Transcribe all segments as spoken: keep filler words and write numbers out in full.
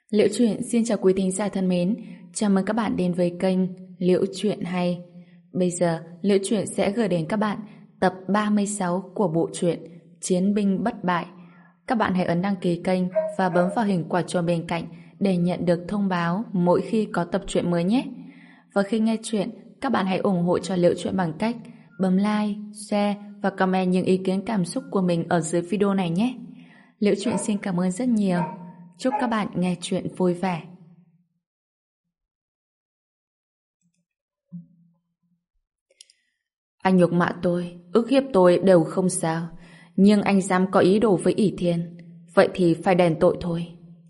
Liễu Chuyện xin chào quý thính giả thân mến, chào mừng các bạn đến với kênh Liễu Chuyện Hay. Bây giờ, Liễu Chuyện sẽ gửi đến các bạn tập ba mươi sáu của bộ truyện Chiến binh bất bại. Các bạn hãy ấn đăng ký kênh và bấm vào hình quả chuông bên cạnh để nhận được thông báo mỗi khi có tập truyện mới nhé. Và khi nghe chuyện, các bạn hãy ủng hộ cho Liễu Chuyện bằng cách bấm like, share và comment những ý kiến cảm xúc của mình ở dưới video này nhé. Liễu Chuyện xin cảm ơn rất nhiều. Chúc các bạn nghe chuyện vui vẻ. Anh nhục mạ tôi, ức hiếp tôi đều không sao, nhưng anh dám có ý đồ với ỷ Thiên, vậy thì phải đền tội thôi.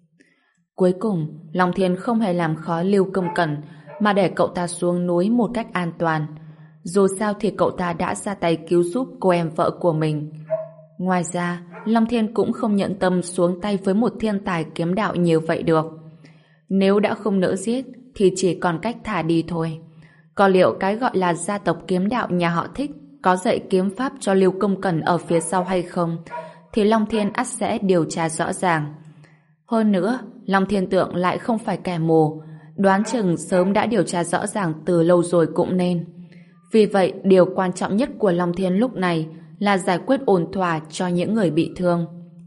Cuối cùng, Long Thiên không hề làm khó Lưu Công Cẩn mà để cậu ta xuống núi một cách an toàn. Dù sao thì cậu ta đã ra tay cứu giúp cô em vợ của mình. Ngoài ra, Long Thiên cũng không nhận tâm xuống tay với một thiên tài kiếm đạo như vậy được. Nếu đã không nỡ giết, thì chỉ còn cách thả đi thôi. Có liệu cái gọi là gia tộc kiếm đạo nhà họ Thích có dạy kiếm pháp cho Lưu Công Cẩn ở phía sau hay không, thì Long Thiên ắt sẽ điều tra rõ ràng. Hơn nữa, Long Thiên Tượng lại không phải kẻ mù, đoán chừng sớm đã điều tra rõ ràng từ lâu rồi cũng nên. Vì vậy, điều quan trọng nhất của Long Thiên lúc này là giải quyết ổn thỏa cho những người bị thương.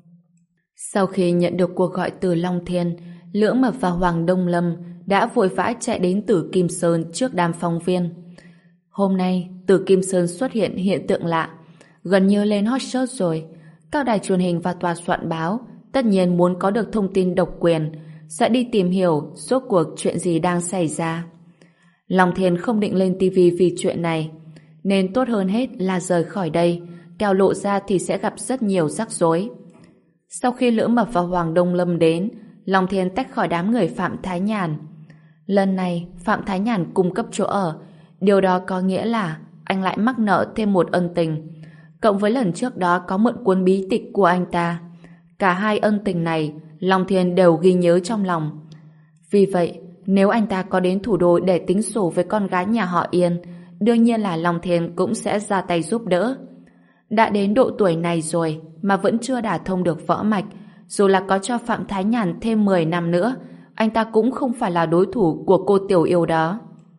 Sau khi nhận được cuộc gọi từ Long Thiên, Lưỡng Mập và Hoàng Đông Lâm đã vội vã chạy đến Tử Kim Sơn trước đám phóng viên. Hôm nay, Tử Kim Sơn xuất hiện hiện tượng lạ, gần như lên hot search rồi. Các đài truyền hình và tòa soạn báo tất nhiên muốn có được thông tin độc quyền, sẽ đi tìm hiểu rốt cuộc chuyện gì đang xảy ra. Long Thiên không định lên tivi vì chuyện này, nên tốt hơn hết là rời khỏi đây, kẻo lộ ra thì sẽ gặp rất nhiều rắc rối. Sau khi Lưỡng Mập và Hoàng Đông Lâm đến, Long Thiên tách khỏi đám người Phạm Thái Nhàn. Lần này, Phạm Thái Nhàn cung cấp chỗ ở, điều đó có nghĩa là anh lại mắc nợ thêm một ân tình, cộng với lần trước đó có mượn cuốn bí tịch của anh ta. Cả hai ân tình này, Long Thiên đều ghi nhớ trong lòng. Vì vậy, nếu anh ta có đến thủ đô để tính sổ với con gái nhà họ Yên, đương nhiên là Long Thiên cũng sẽ ra tay giúp đỡ. Đã đến độ tuổi này rồi mà vẫn chưa đả thông được võ mạch, dù là có cho Phạm Thái Nhàn thêm mười năm nữa, anh ta cũng không phải là đối thủ của cô tiểu yêu đó.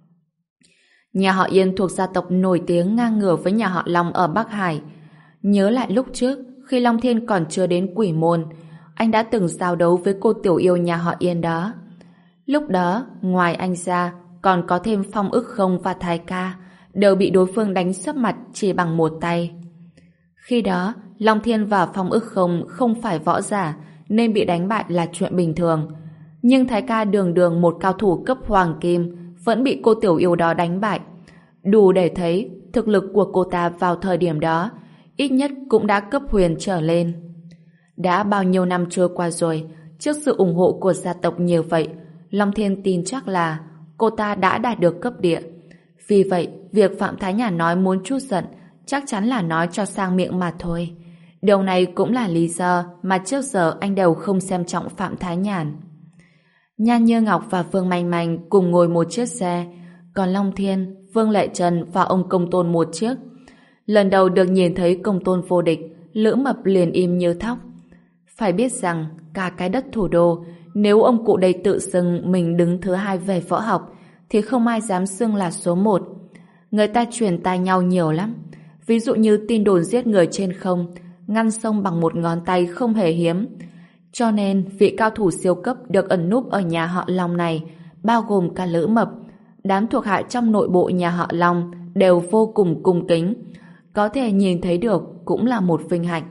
Nhà họ Yên thuộc gia tộc nổi tiếng ngang ngửa với nhà họ Long ở Bắc Hải. Nhớ lại lúc trước, khi Long Thiên còn chưa đến Quỷ Môn, anh đã từng giao đấu với cô tiểu yêu nhà họ Yên đó. Lúc đó, ngoài anh ra, còn có thêm Phong Ức Không và Thái Ca, đều bị đối phương đánh sấp mặt chỉ bằng một tay. Khi đó, Long Thiên và Phong Ức Không không phải võ giả, nên bị đánh bại là chuyện bình thường. Nhưng Thái Ca đường đường một cao thủ cấp hoàng kim, vẫn bị cô tiểu yêu đó đánh bại. Đủ để thấy thực lực của cô ta vào thời điểm đó, ít nhất cũng đã cấp huyền trở lên. Đã bao nhiêu năm trôi qua rồi, trước sự ủng hộ của gia tộc như vậy, Long Thiên tin chắc là cô ta đã đạt được cấp địa. Vì vậy, việc Phạm Thái Nhàn nói muốn trút giận chắc chắn là nói cho sang miệng mà thôi. Điều này cũng là lý do mà trước giờ anh đều không xem trọng Phạm Thái Nhàn. Nhan Như Ngọc và Vương Manh Manh cùng ngồi một chiếc xe, còn Long Thiên, Vương Lệ Trần và ông Công Tôn một chiếc. Lần đầu được nhìn thấy Công Tôn vô địch, Lưỡng Mập liền im như thóc. Phải biết rằng, cả cái đất thủ đô, nếu ông cụ đây tự xưng mình đứng thứ hai về võ học, thì không ai dám xưng là số một. Người ta truyền tai nhau nhiều lắm. Ví dụ như tin đồn giết người trên không, ngăn sông bằng một ngón tay không hề hiếm. Cho nên, vị cao thủ siêu cấp được ẩn núp ở nhà họ Long này, bao gồm cả Lữ Mập, đám thuộc hạ trong nội bộ nhà họ Long đều vô cùng cung kính. Có thể nhìn thấy được cũng là một vinh hạnh.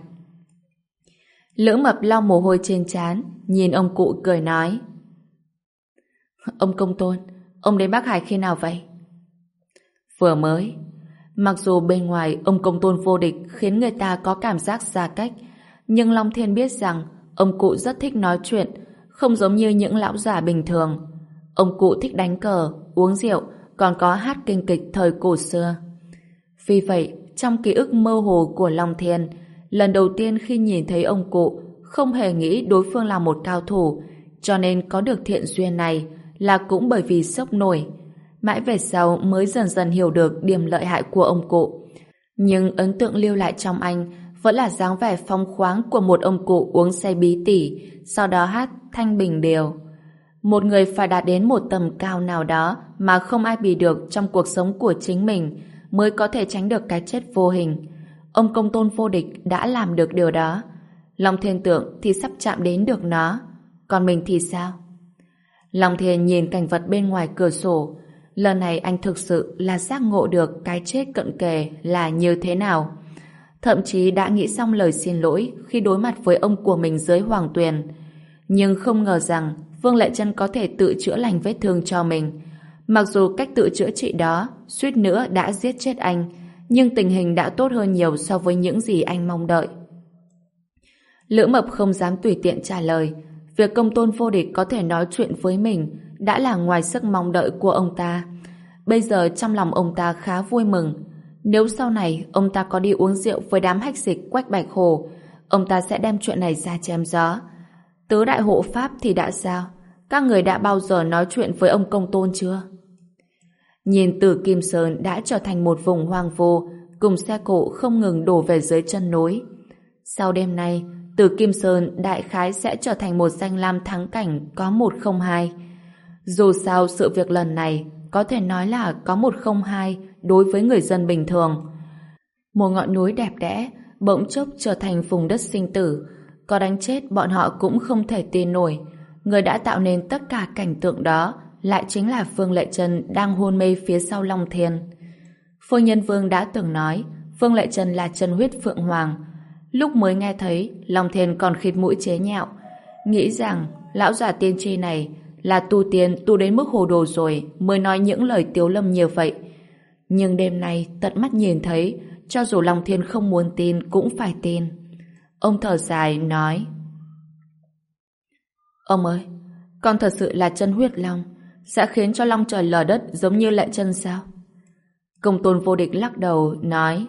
Lữ Mập lau mồ hôi trên trán, nhìn ông cụ cười nói: Ông Công Tôn, ông đến Bắc Hải khi nào vậy? Vừa mới. Mặc dù bên ngoài ông Công Tôn vô địch khiến người ta có cảm giác xa cách, nhưng Long Thiên biết rằng ông cụ rất thích nói chuyện, không giống như những lão già bình thường. Ông cụ thích đánh cờ, uống rượu, còn có hát kinh kịch thời cổ xưa. Vì vậy, trong ký ức mơ hồ của Long Thiên, lần đầu tiên khi nhìn thấy ông cụ, không hề nghĩ đối phương là một cao thủ, cho nên có được thiện duyên này là cũng bởi vì sốc nổi. Mãi về sau mới dần dần hiểu được điểm lợi hại của ông cụ. Nhưng ấn tượng lưu lại trong anh vẫn là dáng vẻ phóng khoáng của một ông cụ uống say bí tỉ, sau đó hát Thanh Bình Điều. Một người phải đạt đến một tầm cao nào đó mà không ai bì được trong cuộc sống của chính mình mới có thể tránh được cái chết vô hình. Ông công tôn vô địch đã làm được điều đó. Long Thiên tưởng thì sắp chạm đến được nó. Còn mình thì sao? Long Thiên nhìn cảnh vật bên ngoài cửa sổ. Lần này anh thực sự là giác ngộ được cái chết cận kề là như thế nào. Thậm chí đã nghĩ xong lời xin lỗi khi đối mặt với ông của mình dưới Hoàng Tuyền. Nhưng không ngờ rằng Vương Lệ Chân có thể tự chữa lành vết thương cho mình. Mặc dù cách tự chữa trị đó suýt nữa đã giết chết anh, nhưng tình hình đã tốt hơn nhiều so với những gì anh mong đợi. Lữ Mập không dám tùy tiện trả lời. Việc công tôn vô địch có thể nói chuyện với mình đã là ngoài sức mong đợi của ông ta. Bây giờ trong lòng ông ta khá vui mừng. Nếu sau này ông ta có đi uống rượu với đám hách dịch Quách Bạch Hồ, ông ta sẽ đem chuyện này ra chém gió. Tứ đại hộ pháp thì đã sao? Các người đã bao giờ nói chuyện với ông công tôn chưa? Nhìn Tử Kim Sơn đã trở thành một vùng hoang vu, cùng xe cộ không ngừng đổ về dưới chân núi. Sau đêm nay, Tử Kim Sơn đại khái sẽ trở thành một danh lam thắng cảnh có một không hai. Dù sao sự việc lần này có thể nói là có một không hai đối với người dân bình thường. Một ngọn núi đẹp đẽ bỗng chốc trở thành vùng đất sinh tử, có đánh chết bọn họ cũng không thể tin nổi. Người đã tạo nên tất cả cảnh tượng đó lại chính là Vương Lệ Chân đang hôn mê phía sau Long Thiên. Phương Nhân Vương đã từng nói Vương Lệ Chân là chân huyết Phượng Hoàng. Lúc mới nghe thấy, Long Thiên còn khịt mũi chế nhạo, nghĩ rằng lão già tiên tri này là tu tiên tu đến mức hồ đồ rồi mới nói những lời tiếu lâm như vậy. Nhưng đêm nay tận mắt nhìn thấy, cho dù Long Thiên không muốn tin cũng phải tin. Ông thở dài nói: Ông ơi, con thật sự là chân huyết long, sẽ khiến cho long trời lở đất giống như Lệ Chân sao? Công tôn vô địch lắc đầu nói: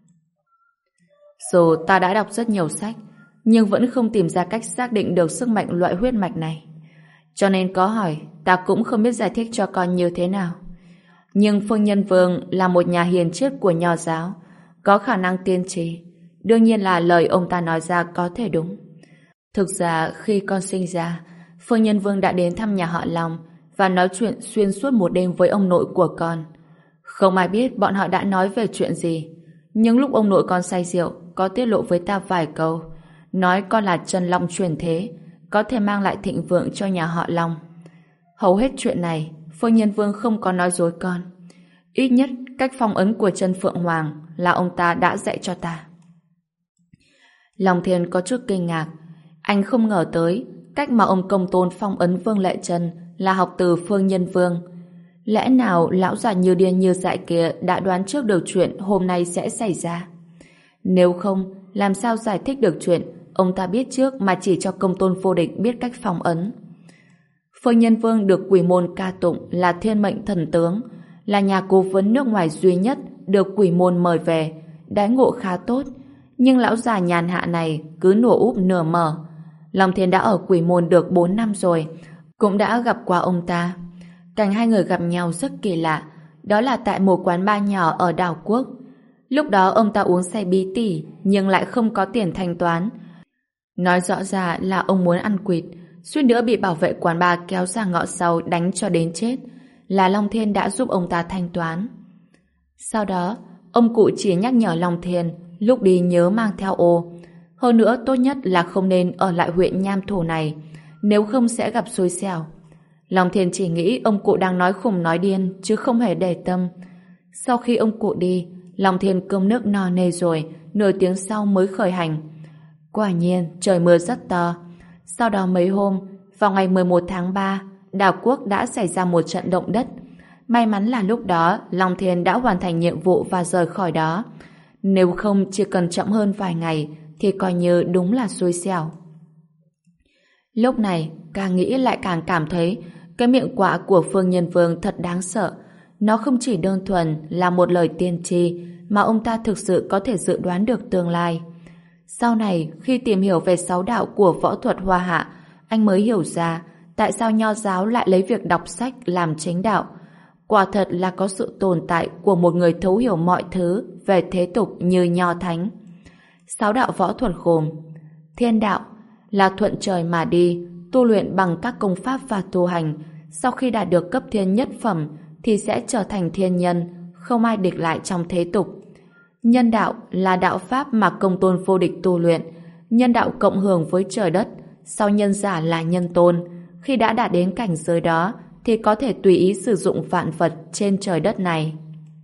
Dù ta đã đọc rất nhiều sách, nhưng vẫn không tìm ra cách xác định được sức mạnh loại huyết mạch này. Cho nên có hỏi, ta cũng không biết giải thích cho con như thế nào. Nhưng Phương Nhân Vương là một nhà hiền triết của Nho giáo, có khả năng tiên tri. Đương nhiên là lời ông ta nói ra có thể đúng. Thực ra khi con sinh ra, Phương Nhân Vương đã đến thăm nhà họ Long và nói chuyện xuyên suốt một đêm với ông nội của con. Không ai biết bọn họ đã nói về chuyện gì. Nhưng lúc ông nội con say rượu, có tiết lộ với ta vài câu, nói con là chân long truyền thế, có thể mang lại thịnh vượng cho nhà họ Long. Hầu hết chuyện này, Phương Nhân Vương không có nói dối con. Ít nhất cách phong ấn của chân Phượng Hoàng là ông ta đã dạy cho ta. Long Thiên có chút kinh ngạc. Anh không ngờ tới cách mà ông công tôn phong ấn Vương Lệ Chân là học từ Phương Nhân Vương. Lẽ nào lão già như điên như dại kia đã đoán trước được chuyện hôm nay sẽ xảy ra? Nếu không, làm sao giải thích được chuyện ông ta biết trước mà chỉ cho công tôn vô địch biết cách phong ấn? Phương Nhân Vương được quỷ môn ca tụng là thiên mệnh thần tướng, là nhà cố vấn nước ngoài duy nhất được quỷ môn mời về, đãi ngộ khá tốt. Nhưng lão già nhàn hạ này cứ nửa úp nửa mở. Long Thiên đã ở quỷ môn được bốn năm rồi, cũng đã gặp qua ông ta. Cảnh hai người gặp nhau rất kỳ lạ, đó là tại một quán bar nhỏ ở đảo quốc. Lúc đó ông ta uống say bí tỉ nhưng lại không có tiền thanh toán. Nói rõ ra là ông muốn ăn quỵt, suýt nữa bị bảo vệ quán bar kéo ra ngõ sau đánh cho đến chết. Là Long Thiên đã giúp ông ta thanh toán. Sau đó, ông cụ chỉ nhắc nhở Long Thiên lúc đi nhớ mang theo ô. Hơn nữa tốt nhất là không nên ở lại huyện Nham Thổ này, nếu không sẽ gặp xui xẻo. Long Thiên chỉ nghĩ ông cụ đang nói khùng nói điên chứ không hề để tâm. Sau khi ông cụ đi, Long Thiên cơm nước no nê rồi, nửa tiếng sau mới khởi hành. Quả nhiên trời mưa rất to. Sau đó mấy hôm, vào ngày mười một tháng ba, đảo quốc đã xảy ra một trận động đất. May mắn là lúc đó Long Thiên đã hoàn thành nhiệm vụ và rời khỏi đó. Nếu không chỉ cần chậm hơn vài ngày thì coi như đúng là xui xẻo. Lúc này càng nghĩ lại càng cảm thấy cái miệng quạ của Phương Nhân Vương thật đáng sợ. Nó không chỉ đơn thuần là một lời tiên tri mà ông ta thực sự có thể dự đoán được tương lai. Sau này khi tìm hiểu về sáu đạo của võ thuật Hoa Hạ, anh mới hiểu ra tại sao Nho giáo lại lấy việc đọc sách làm chính đạo. Quả thật là có sự tồn tại của một người thấu hiểu mọi thứ về thế tục như Nho Thánh. Sáu đạo võ thuật gồm: Thiên đạo là thuận trời mà đi, tu luyện bằng các công pháp và tu hành, sau khi đạt được cấp thiên nhất phẩm thì sẽ trở thành thiên nhân, không ai địch lại trong thế tục. Nhân đạo là đạo pháp mà Công Tôn Vô Địch tu luyện, nhân đạo cộng hưởng với trời đất, sau nhân giả là nhân tôn. Khi đã đạt đến cảnh giới đó thì có thể tùy ý sử dụng vạn vật trên trời đất này.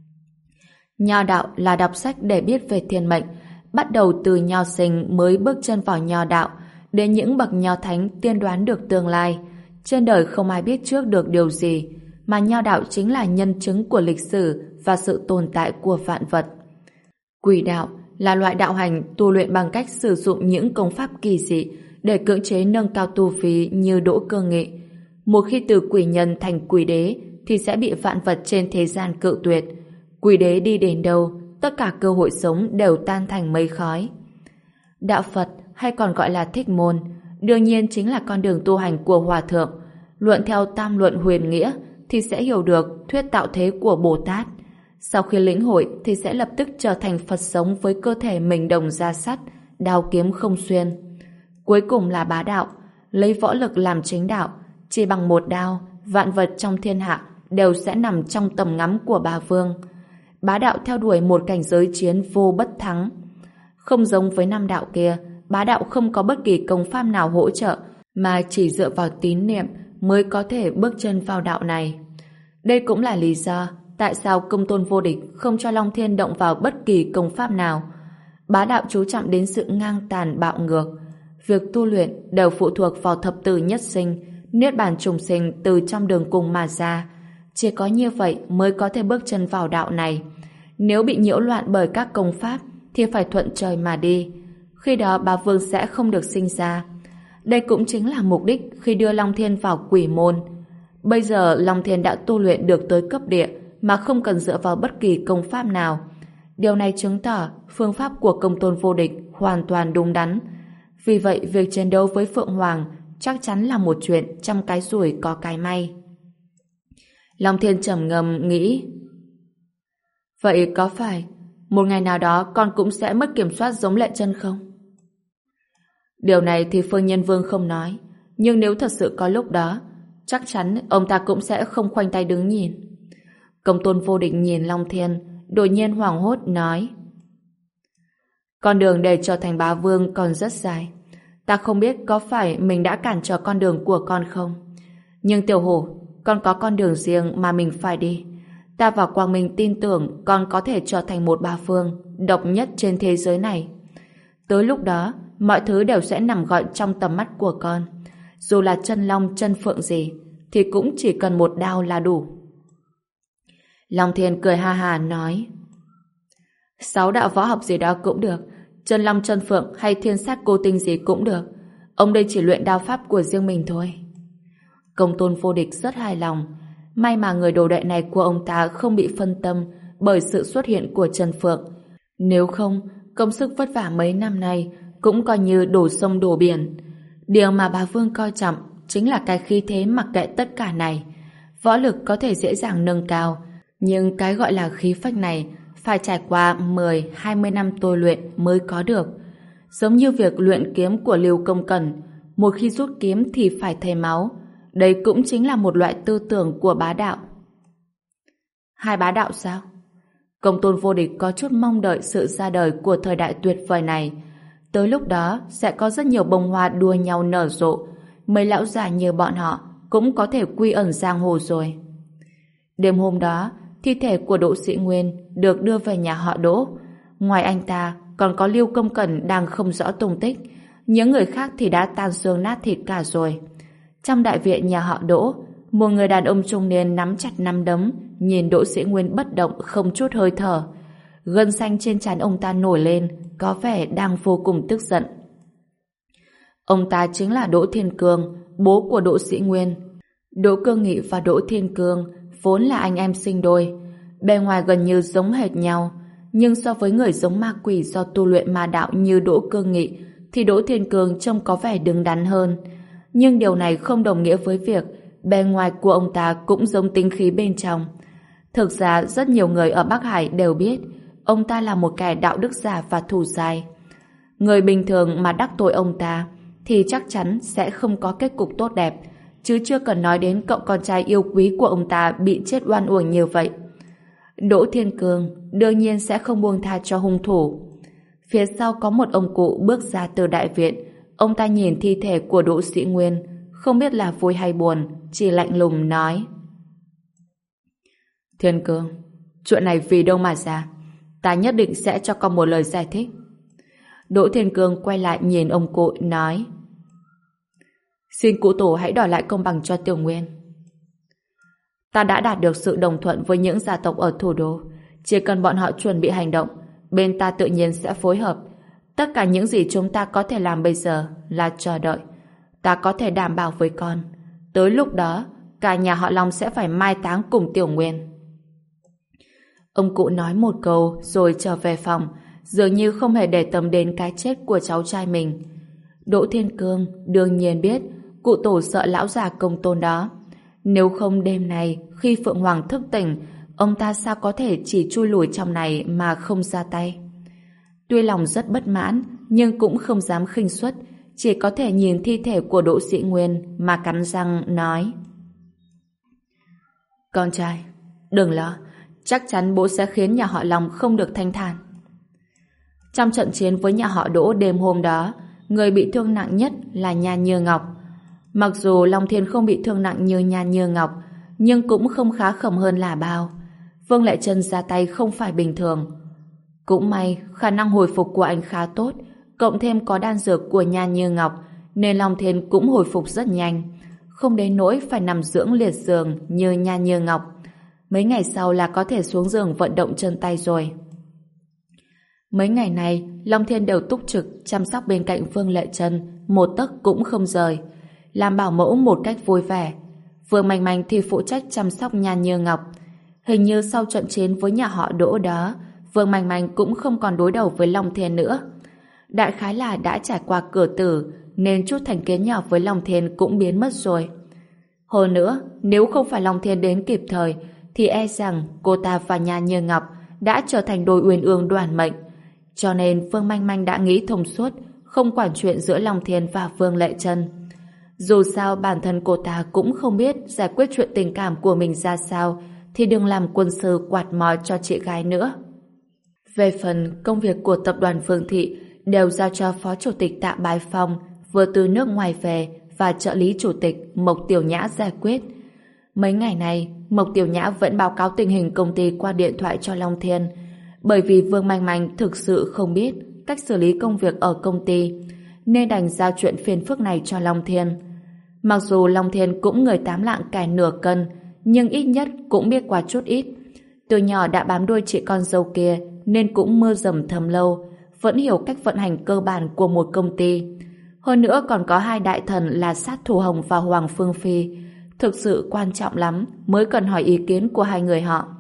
Nho đạo là đọc sách để biết về thiên mệnh, bắt đầu từ nho sinh mới bước chân vào nho đạo, đến những bậc nho thánh tiên đoán được tương lai. Trên đời không ai biết trước được điều gì, mà nho đạo chính là nhân chứng của lịch sử và sự tồn tại của vạn vật. Quỷ đạo là loại đạo hành tu luyện bằng cách sử dụng những công pháp kỳ dị để cưỡng chế nâng cao tu vi như Đỗ Cơ Nghị. Một khi từ quỷ nhân thành quỷ đế thì sẽ bị vạn vật trên thế gian cự tuyệt. Quỷ đế đi đến đâu, tất cả cơ hội sống đều tan thành mây khói. Đạo Phật hay còn gọi là Thích Môn đương nhiên chính là con đường tu hành của Hòa Thượng. Luận theo tam luận huyền nghĩa thì sẽ hiểu được thuyết tạo thế của Bồ Tát. Sau khi lĩnh hội thì sẽ lập tức trở thành Phật sống với cơ thể mình đồng da sắt, đao kiếm không xuyên. Cuối cùng là bá đạo, lấy võ lực làm chính đạo. Chỉ bằng một đao, vạn vật trong thiên hạ đều sẽ nằm trong tầm ngắm của bá vương. Bá đạo theo đuổi một cảnh giới chiến vô bất thắng. Không giống với năm đạo kia, bá đạo không có bất kỳ công pháp nào hỗ trợ, mà chỉ dựa vào tín niệm mới có thể bước chân vào đạo này. Đây cũng là lý do tại sao Công Tôn Vô Địch không cho Long Thiên động vào bất kỳ công pháp nào. Bá đạo chú trọng đến sự ngang tàn bạo ngược. Việc tu luyện đều phụ thuộc vào thập tử nhất sinh, niết bàn trùng sinh từ trong đường cùng mà ra. Chỉ có như vậy mới có thể bước chân vào đạo này. Nếu bị nhiễu loạn bởi các công pháp thì phải thuận trời mà đi. Khi đó bá vương sẽ không được sinh ra. Đây cũng chính là mục đích khi đưa Long Thiên vào quỷ môn. Bây giờ Long Thiên đã tu luyện được tới cấp địa mà không cần dựa vào bất kỳ công pháp nào. Điều này chứng tỏ phương pháp của Công Tôn Vô Địch hoàn toàn đúng đắn. Vì vậy việc chiến đấu với Phượng Hoàng chắc chắn là một chuyện trăm cái rủi có cái may. Long Thiên trầm ngâm nghĩ, vậy có phải một ngày nào đó con cũng sẽ mất kiểm soát giống Lệ Chân không? Điều này thì Phương Nhân Vương không nói, nhưng nếu thật sự có lúc đó, chắc chắn ông ta cũng sẽ không khoanh tay đứng nhìn. Công Tôn Vô Địch nhìn Long Thiên, đột nhiên hoảng hốt nói, con đường để trở thành bá vương còn rất dài. Ta không biết có phải mình đã cản trở con đường của con không. Nhưng Tiểu Hổ, con có con đường riêng mà mình phải đi. Ta và Quang Minh tin tưởng con có thể trở thành một bá vương độc nhất trên thế giới này. Tới lúc đó, mọi thứ đều sẽ nằm gọn trong tầm mắt của con. Dù là chân long chân phượng gì, thì cũng chỉ cần một đao là đủ. Long Thiên cười ha ha nói, sáu đạo võ học gì đó cũng được, chân long chân phượng hay thiên sát cô tinh gì cũng được. Ông đây chỉ luyện đao pháp của riêng mình thôi. Công Tôn Vô Địch rất hài lòng. May mà người đồ đệ này của ông ta không bị phân tâm bởi sự xuất hiện của Trần Phượng. Nếu không, công sức vất vả mấy năm nay cũng coi như đổ sông đổ biển. Điều mà bà Vương coi trọng chính là cái khí thế mặc kệ tất cả này. Võ lực có thể dễ dàng nâng cao, nhưng cái gọi là khí phách này phải trải qua mười hai mươi năm tôi luyện mới có được. Giống như việc luyện kiếm của Lưu Công Cẩn, một khi rút kiếm thì phải thấy máu. Đây cũng chính là một loại tư tưởng của bá đạo. Hai bá đạo sao? Công Tôn Vô Địch có chút mong đợi sự ra đời của thời đại tuyệt vời này. Tới lúc đó sẽ có rất nhiều bông hoa đua nhau nở rộ. Mấy lão già như bọn họ cũng có thể quy ẩn giang hồ rồi. Đêm hôm đó, thi thể của Đỗ Sĩ Nguyên được đưa về nhà họ Đỗ. Ngoài anh ta, còn có Lưu Công Cẩn đang không rõ tung tích. Những người khác thì đã tan xương nát thịt cả rồi. Trong đại viện nhà họ Đỗ, một người đàn ông trung niên nắm chặt nắm đấm, nhìn Đỗ Sĩ Nguyên bất động không chút hơi thở. Gân xanh trên trán ông ta nổi lên, có vẻ đang vô cùng tức giận. Ông ta chính là Đỗ Thiên Cương, bố của Đỗ Sĩ Nguyên. Đỗ Cơ Nghị và Đỗ Thiên Cương vốn là anh em sinh đôi, bề ngoài gần như giống hệt nhau, nhưng so với người giống ma quỷ do tu luyện ma đạo như Đỗ Cơ Nghị thì Đỗ Thiên Cương trông có vẻ đứng đắn hơn. Nhưng điều này không đồng nghĩa với việc bề ngoài của ông ta cũng giống tính khí bên trong. Thực ra rất nhiều người ở Bắc Hải đều biết ông ta là một kẻ đạo đức giả và thù dai. Người bình thường mà đắc tội ông ta thì chắc chắn sẽ không có kết cục tốt đẹp, chứ chưa cần nói đến cậu con trai yêu quý của ông ta bị chết oan uổng như vậy. Đỗ Thiên Cương đương nhiên sẽ không buông tha cho hung thủ. Phía sau có một ông cụ bước ra từ đại viện. Ông ta nhìn thi thể của Đỗ Sĩ Nguyên, không biết là vui hay buồn, chỉ lạnh lùng nói: Thiên Cương, chuyện này vì đâu mà ra? Ta nhất định sẽ cho con một lời giải thích. Đỗ Thiên Cương quay lại nhìn ông cụ nói: Xin cụ tổ hãy đòi lại công bằng cho Tiểu Nguyên. Ta đã đạt được sự đồng thuận với những gia tộc ở thủ đô. Chỉ cần bọn họ chuẩn bị hành động, bên ta tự nhiên sẽ phối hợp. Tất cả những gì chúng ta có thể làm bây giờ là chờ đợi. Ta có thể đảm bảo với con, tới lúc đó cả nhà họ Long sẽ phải mai táng cùng Tiểu Nguyên. Ông cụ nói một câu rồi trở về phòng, dường như không hề để tâm đến cái chết của cháu trai mình. Đỗ Thiên Cương đương nhiên biết cụ tổ sợ lão già công tôn đó. Nếu không đêm nay khi Phượng Hoàng thức tỉnh, ông ta sao có thể chỉ chui lùi trong này mà không ra tay. Tuy lòng rất bất mãn, nhưng cũng không dám khinh suất, chỉ có thể nhìn thi thể của Đỗ Sĩ Nguyên mà cắn răng nói: Con trai, đừng lo, chắc chắn bố sẽ khiến nhà họ Long không được thanh thản. Trong trận chiến với nhà họ Đỗ đêm hôm đó, người bị thương nặng nhất là Nha Như Ngọc. Mặc dù Long Thiên không bị thương nặng như Nha Như Ngọc, nhưng cũng không khá khẩm hơn là bao. Vương Lệ Trân ra tay không phải bình thường. Cũng may khả năng hồi phục của anh khá tốt, cộng thêm có đan dược của Nha Như Ngọc, nên Long Thiên cũng hồi phục rất nhanh, không đến nỗi phải nằm dưỡng liệt giường như Nha Như Ngọc. Mấy ngày sau là có thể xuống giường vận động chân tay rồi. Mấy ngày này, Long Thiên đều túc trực chăm sóc bên cạnh Vương Lệ Trân, một tấc cũng không rời, làm bảo mẫu một cách vui vẻ. Vương Manh Manh thì phụ trách chăm sóc Nha Như Ngọc. Hình như sau trận chiến với nhà họ Đỗ đó, Vương Manh Manh cũng không còn đối đầu với Long Thiên nữa. Đại khái là đã trải qua cửa tử, nên chút thành kiến nhỏ với Long Thiên cũng biến mất rồi. Hơn nữa, nếu không phải Long Thiên đến kịp thời, thì e rằng cô ta và Nha Như Ngọc đã trở thành đôi uyên ương đoàn mệnh. Cho nên Vương Manh Manh đã nghĩ thông suốt, không quản chuyện giữa Long Thiên và Vương Lệ Trân. Dù sao bản thân cô ta cũng không biết giải quyết chuyện tình cảm của mình ra sao, thì đừng làm quân sư quạt mòi cho chị gái nữa. Về phần công việc của tập đoàn Phương Thị đều giao cho Phó Chủ tịch Tạ Bái Phong vừa từ nước ngoài về và trợ lý chủ tịch Mộc Tiểu Nhã giải quyết. Mấy ngày này, Mộc Tiểu Nhã vẫn báo cáo tình hình công ty qua điện thoại cho Long Thiên, bởi vì Vương Manh Manh thực sự không biết cách xử lý công việc ở công ty, nên đành giao chuyện phiền phức này cho Long Thiên. Mặc dù Long Thiên cũng người tám lạng cài nửa cân, nhưng ít nhất cũng biết qua chút ít. Từ nhỏ đã bám đuôi chị con dâu kia, nên cũng mưa dầm thấm lâu, vẫn hiểu cách vận hành cơ bản của một công ty. Hơn nữa còn có hai đại thần là Sát Thủ Hồng và Hoàng Phương Phi, thực sự quan trọng lắm mới cần hỏi ý kiến của hai người họ.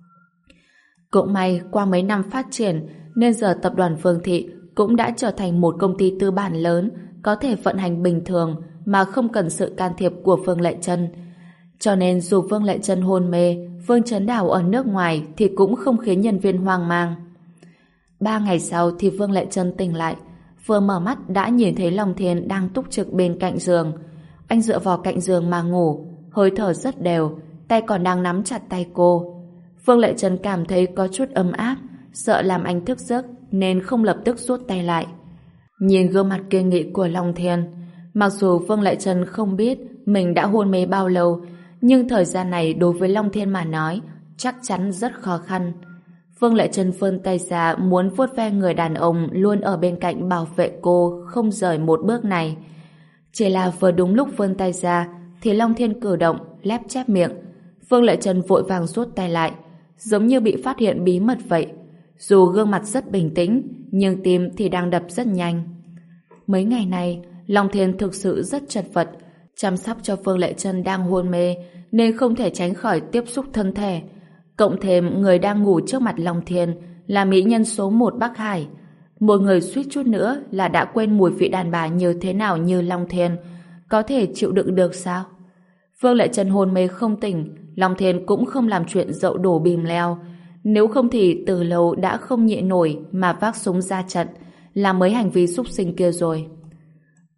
Cũng may qua mấy năm phát triển nên giờ tập đoàn Phương Thị cũng đã trở thành một công ty tư bản lớn, có thể vận hành bình thường mà không cần sự can thiệp của Vương Lệ Trân. Cho nên dù Vương Lệ Trân hôn mê, Vương Trấn Đào ở nước ngoài thì cũng không khiến nhân viên hoang mang. Ba ngày sau thì Vương Lệ Trân tỉnh lại, vừa mở mắt đã nhìn thấy Long Thiên đang túc trực bên cạnh giường. Anh dựa vào cạnh giường mà ngủ, hơi thở rất đều, tay còn đang nắm chặt tay cô. Vương Lệ Trân cảm thấy có chút ấm áp, sợ làm anh thức giấc nên không lập tức rút tay lại. Nhìn gương mặt kiên nghị của Long Thiên, mặc dù Vương Lệ Trân không biết mình đã hôn mê bao lâu, nhưng thời gian này đối với Long Thiên mà nói chắc chắn rất khó khăn. Vương Lệ Trân vươn tay ra muốn vuốt ve người đàn ông luôn ở bên cạnh bảo vệ cô không rời một bước này. Chỉ là vừa đúng lúc vươn tay ra thì Long Thiên cử động, lép chép miệng. Vương Lệ Trân vội vàng rút tay lại, giống như bị phát hiện bí mật vậy. Dù gương mặt rất bình tĩnh, nhưng tim thì đang đập rất nhanh. Mấy ngày này, Long Thiên thực sự rất chật vật, chăm sóc cho Vương Lệ Trân đang hôn mê nên không thể tránh khỏi tiếp xúc thân thể. Cộng thêm người đang ngủ trước mặt Long Thiên là mỹ nhân số một Bắc Hải. Một người suýt chút nữa là đã quên mùi vị đàn bà như thế nào như Long Thiên, có thể chịu đựng được sao? Vương Lệ Trân hôn mê không tỉnh, Long Thiên cũng không làm chuyện dậu đổ bìm leo. Nếu không thì từ lâu đã không nhịn nổi mà vác súng ra trận, làm mấy hành vi xúc sinh kia rồi.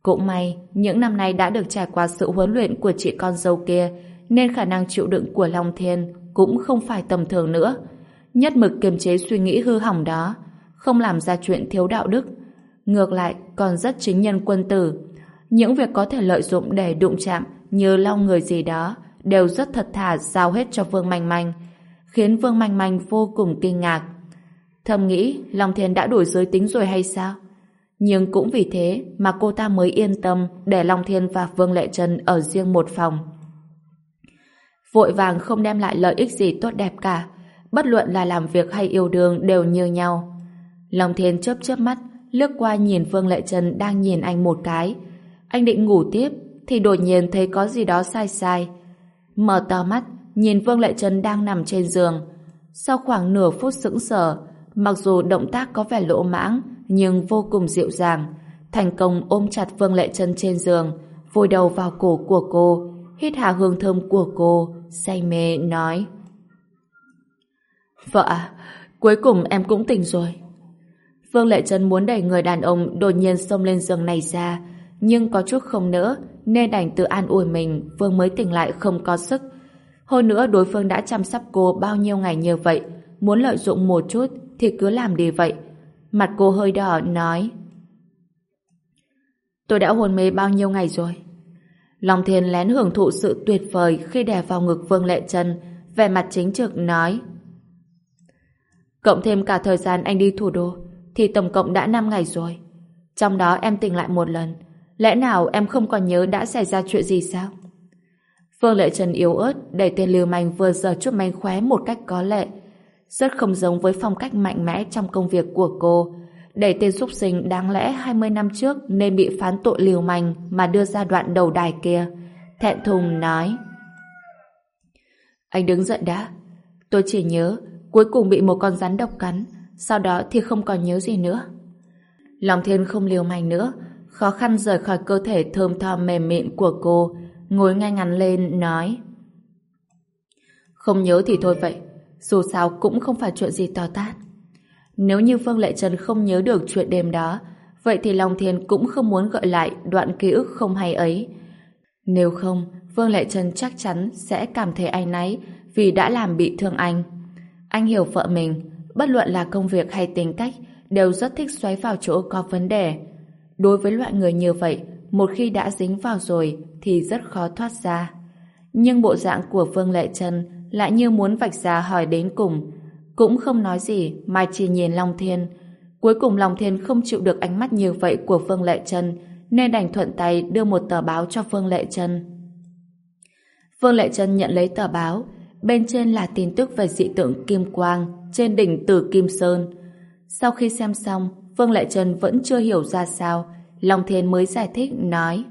Cũng may, những năm nay đã được trải qua sự huấn luyện của chị con dâu kia, nên khả năng chịu đựng của Long Thiên cũng không phải tầm thường nữa. Nhất mực kiềm chế suy nghĩ hư hỏng đó, không làm ra chuyện thiếu đạo đức. Ngược lại, còn rất chính nhân quân tử. Những việc có thể lợi dụng để đụng chạm như lau người gì đó đều rất thật thà giao hết cho Vương Manh Manh, khiến Vương Manh Manh vô cùng kinh ngạc. Thầm nghĩ Long Thiên đã đổi giới tính rồi hay sao? Nhưng cũng vì thế mà cô ta mới yên tâm để Long Thiên và Vương Lệ Trân ở riêng một phòng. Vội vàng không đem lại lợi ích gì tốt đẹp cả, bất luận là làm việc hay yêu đương đều như nhau. Long Thiên chớp chớp mắt, lướt qua nhìn Vương Lệ Trân đang nhìn anh một cái. Anh định ngủ tiếp thì đột nhiên thấy có gì đó sai sai. Mở to mắt, nhìn Vương Lệ Trân đang nằm trên giường. Sau khoảng nửa phút sững sờ, mặc dù động tác có vẻ lỗ mãng nhưng vô cùng dịu dàng, thành công ôm chặt Vương Lệ Trân trên giường, vùi đầu vào cổ của cô, hít hà hương thơm của cô, say mê nói: "Vợ à, cuối cùng em cũng tỉnh rồi." Vương Lệ Trân muốn đẩy người đàn ông đột nhiên xông lên giường này ra, nhưng có chút không nỡ, nên đành tự an ủi mình Vương mới tỉnh lại không có sức. Hơn nữa đối phương đã chăm sóc cô bao nhiêu ngày như vậy, muốn lợi dụng một chút thì cứ làm đi vậy. Mặt cô hơi đỏ nói: "Tôi đã hôn mê bao nhiêu ngày rồi?" Long Thiên lén hưởng thụ sự tuyệt vời khi đè vào ngực Vương Lệ Trân, vẻ mặt chính trực nói: "Cộng thêm cả thời gian anh đi thủ đô thì tổng cộng đã năm ngày rồi. Trong đó em tỉnh lại một lần. Lẽ nào em không còn nhớ đã xảy ra chuyện gì sao?" Vương Lệ Trân yếu ớt đẩy tên lưu manh vừa giở chút mánh khóe một cách có lệ, rất không giống với phong cách mạnh mẽ trong công việc của cô. Đẩy tên súc sinh đáng lẽ hai mươi năm trước nên bị phán tội lưu manh mà đưa ra đoạn đầu đài kia, thẹn thùng nói: "Anh đứng dậy đã. Tôi chỉ nhớ cuối cùng bị một con rắn độc cắn, sau đó thì không còn nhớ gì nữa." Long Thiên không liều manh nữa, khó khăn rời khỏi cơ thể thơm tho mềm mịn của cô, ngồi ngay ngắn lên nói: "Không nhớ thì thôi vậy, dù sao cũng không phải chuyện gì to tát." Nếu như Vương Lệ Trân không nhớ được chuyện đêm đó, vậy thì Long Thiên cũng không muốn gợi lại đoạn ký ức không hay ấy. Nếu không, Vương Lệ Trân chắc chắn sẽ cảm thấy áy náy vì đã làm bị thương anh. Anh hiểu vợ mình, bất luận là công việc hay tính cách, đều rất thích xoáy vào chỗ có vấn đề. Đối với loại người như vậy, một khi đã dính vào rồi thì rất khó thoát ra. Nhưng bộ dạng của Vương Lệ Trân lại như muốn vạch ra hỏi đến cùng, cũng không nói gì mà chỉ nhìn Long Thiên. Cuối cùng Long Thiên không chịu được ánh mắt như vậy của Vương Lệ Trân, nên đành thuận tay đưa một tờ báo cho Vương Lệ Trân. Vương Lệ Trân nhận lấy tờ báo, bên trên là tin tức về dị tượng kim quang trên đỉnh Tử Kim Sơn. Sau khi xem xong, Vương Lệ Trân vẫn chưa hiểu ra sao, Long Thiên mới giải thích nói: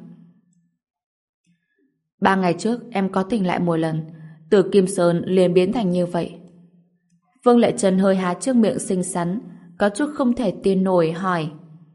"Ba ngày trước em có tỉnh lại một lần, Tử Kim Sơn liền biến thành như vậy." Vương Lệ Trân hơi há trước miệng xinh xắn, có chút không thể tin nổi hỏi: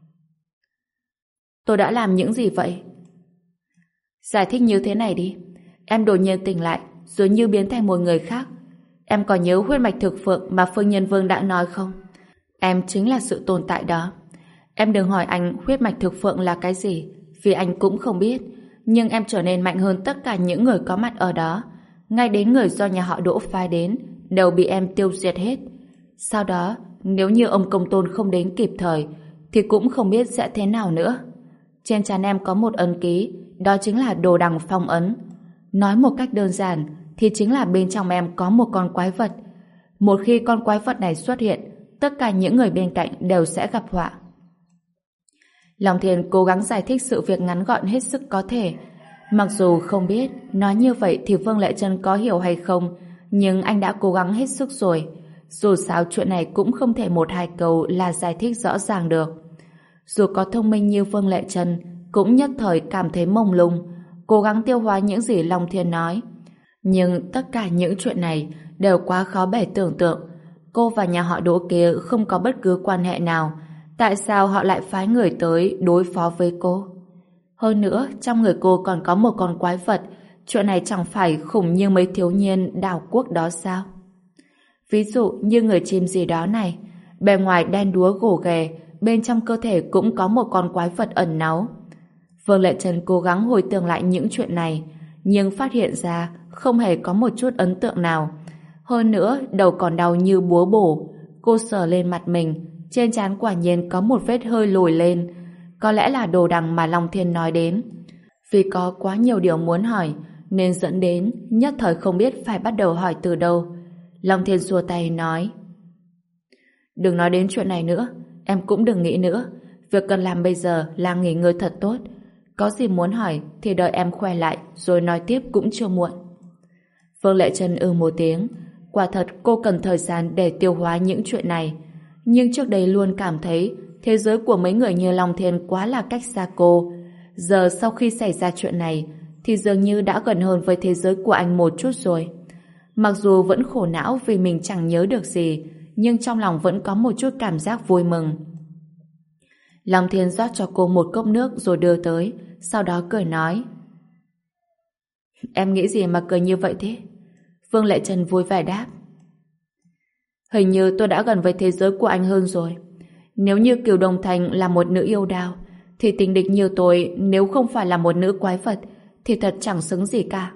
"Tôi đã làm những gì vậy?" "Giải thích như thế này đi. Em đột nhiên tỉnh lại rồi như biến thành một người khác. Em có nhớ huyết mạch thực phượng mà Phương Nhân Vương đã nói không? Em chính là sự tồn tại đó. Em đừng hỏi anh huyết mạch thực phượng là cái gì, vì anh cũng không biết. Nhưng em trở nên mạnh hơn tất cả những người có mặt ở đó. Ngay đến người do nhà họ Đỗ phái đến đều bị em tiêu diệt hết. Sau đó, nếu như ông công tôn không đến kịp thời, thì cũng không biết sẽ thế nào nữa. Trên trán em có một ấn ký, đó chính là đồ đằng phong ấn. Nói một cách đơn giản, thì chính là bên trong em có một con quái vật. Một khi con quái vật này xuất hiện, tất cả những người bên cạnh đều sẽ gặp họa." Long Thiên cố gắng giải thích sự việc ngắn gọn hết sức có thể. Mặc dù không biết nói như vậy thì Vương Lệ Trân có hiểu hay không, nhưng anh đã cố gắng hết sức rồi. Dù sao chuyện này cũng không thể một hai câu là giải thích rõ ràng được. Dù có thông minh như Vương Lệ Trân, cũng nhất thời cảm thấy mông lung, cố gắng tiêu hóa những gì Long Thiên nói. Nhưng tất cả những chuyện này đều quá khó bể tưởng tượng. Cô và nhà họ Đỗ kia không có bất cứ quan hệ nào. Tại sao họ lại phái người tới đối phó với cô? Hơn nữa, trong người cô còn có một con quái vật. Chuyện này chẳng phải khủng như mấy thiếu niên đảo quốc đó sao? Ví dụ như người chim gì đó này, bề ngoài đen đúa gồ ghề, bên trong cơ thể cũng có một con quái vật ẩn náu. Vương Lệ Trân cố gắng hồi tưởng lại những chuyện này, nhưng phát hiện ra không hề có một chút ấn tượng nào. Hơn nữa, đầu còn đau như búa bổ. Cô sờ lên mặt mình, trên trán quả nhiên có một vết hơi lồi lên. Có lẽ là đồ đằng mà Long Thiên nói đến. Vì có quá nhiều điều muốn hỏi, nên dẫn đến nhất thời không biết phải bắt đầu hỏi từ đâu. Long Thiên xua tay nói: đừng nói đến chuyện này nữa, em cũng đừng nghĩ nữa. Việc cần làm bây giờ là nghỉ ngơi thật tốt. Có gì muốn hỏi thì đợi em khỏe lại rồi nói tiếp cũng chưa muộn. Vương Lệ Trân ư một tiếng. Quả thật cô cần thời gian để tiêu hóa những chuyện này. Nhưng trước đây luôn cảm thấy thế giới của mấy người như Long Thiên quá là cách xa cô. Giờ sau khi xảy ra chuyện này thì dường như đã gần hơn với thế giới của anh một chút rồi. Mặc dù vẫn khổ não vì mình chẳng nhớ được gì, nhưng trong lòng vẫn có một chút cảm giác vui mừng. Long Thiên rót cho cô một cốc nước rồi đưa tới, sau đó cười nói: em nghĩ gì mà cười như vậy thế? Vương Lệ Trân vui vẻ đáp: hình như tôi đã gần với thế giới của anh hơn rồi. Nếu như Kiều Đông Thành là một nữ yêu đao, thì tình địch như tôi nếu không phải là một nữ quái vật thì thật chẳng xứng gì cả.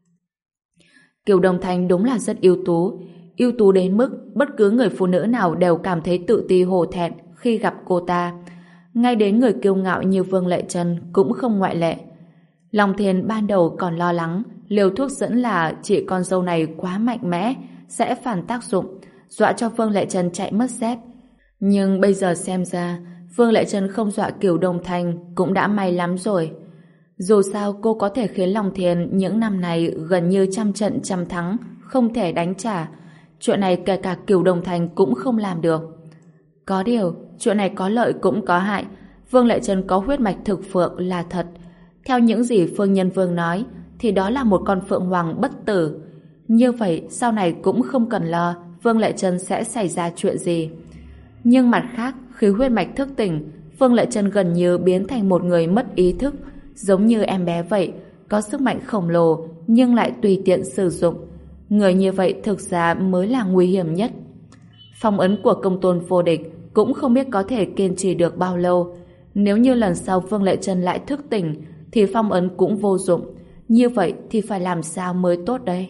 Kiều Đông Thành đúng là rất ưu tú, ưu tú đến mức bất cứ người phụ nữ nào đều cảm thấy tự ti hổ thẹn khi gặp cô ta. Ngay đến người kiêu ngạo như Vương Lệ Trân cũng không ngoại lệ. Long Thiên ban đầu còn lo lắng liều thuốc dẫn là chị con dâu này quá mạnh mẽ sẽ phản tác dụng, dọa cho Vương Lệ Trân chạy mất dép. Nhưng bây giờ xem ra Vương Lệ Trân không dọa Kiều Đông Thành cũng đã may lắm rồi. Dù sao cô có thể khiến Long Thiên những năm này gần như trăm trận trăm thắng, không thể đánh trả. Chuyện này kể cả Kiều Đông Thành cũng không làm được. Có điều, chuyện này có lợi cũng có hại. Vương Lệ Trân có huyết mạch thực phượng là thật. Theo những gì Phương Nhân Vương nói, thì đó là một con phượng hoàng bất tử. Như vậy, sau này cũng không cần lo Vương Lệ Trân sẽ xảy ra chuyện gì. Nhưng mặt khác, khi huyết mạch thức tỉnh, Vương Lệ Trân gần như biến thành một người mất ý thức, giống như em bé vậy, có sức mạnh khổng lồ nhưng lại tùy tiện sử dụng. Người như vậy thực ra mới là nguy hiểm nhất. Phong ấn của công tôn vô địch cũng không biết có thể kiên trì được bao lâu. Nếu như lần sau Vương Lệ Trân lại thức tỉnh thì phong ấn cũng vô dụng. Như vậy thì phải làm sao mới tốt đây?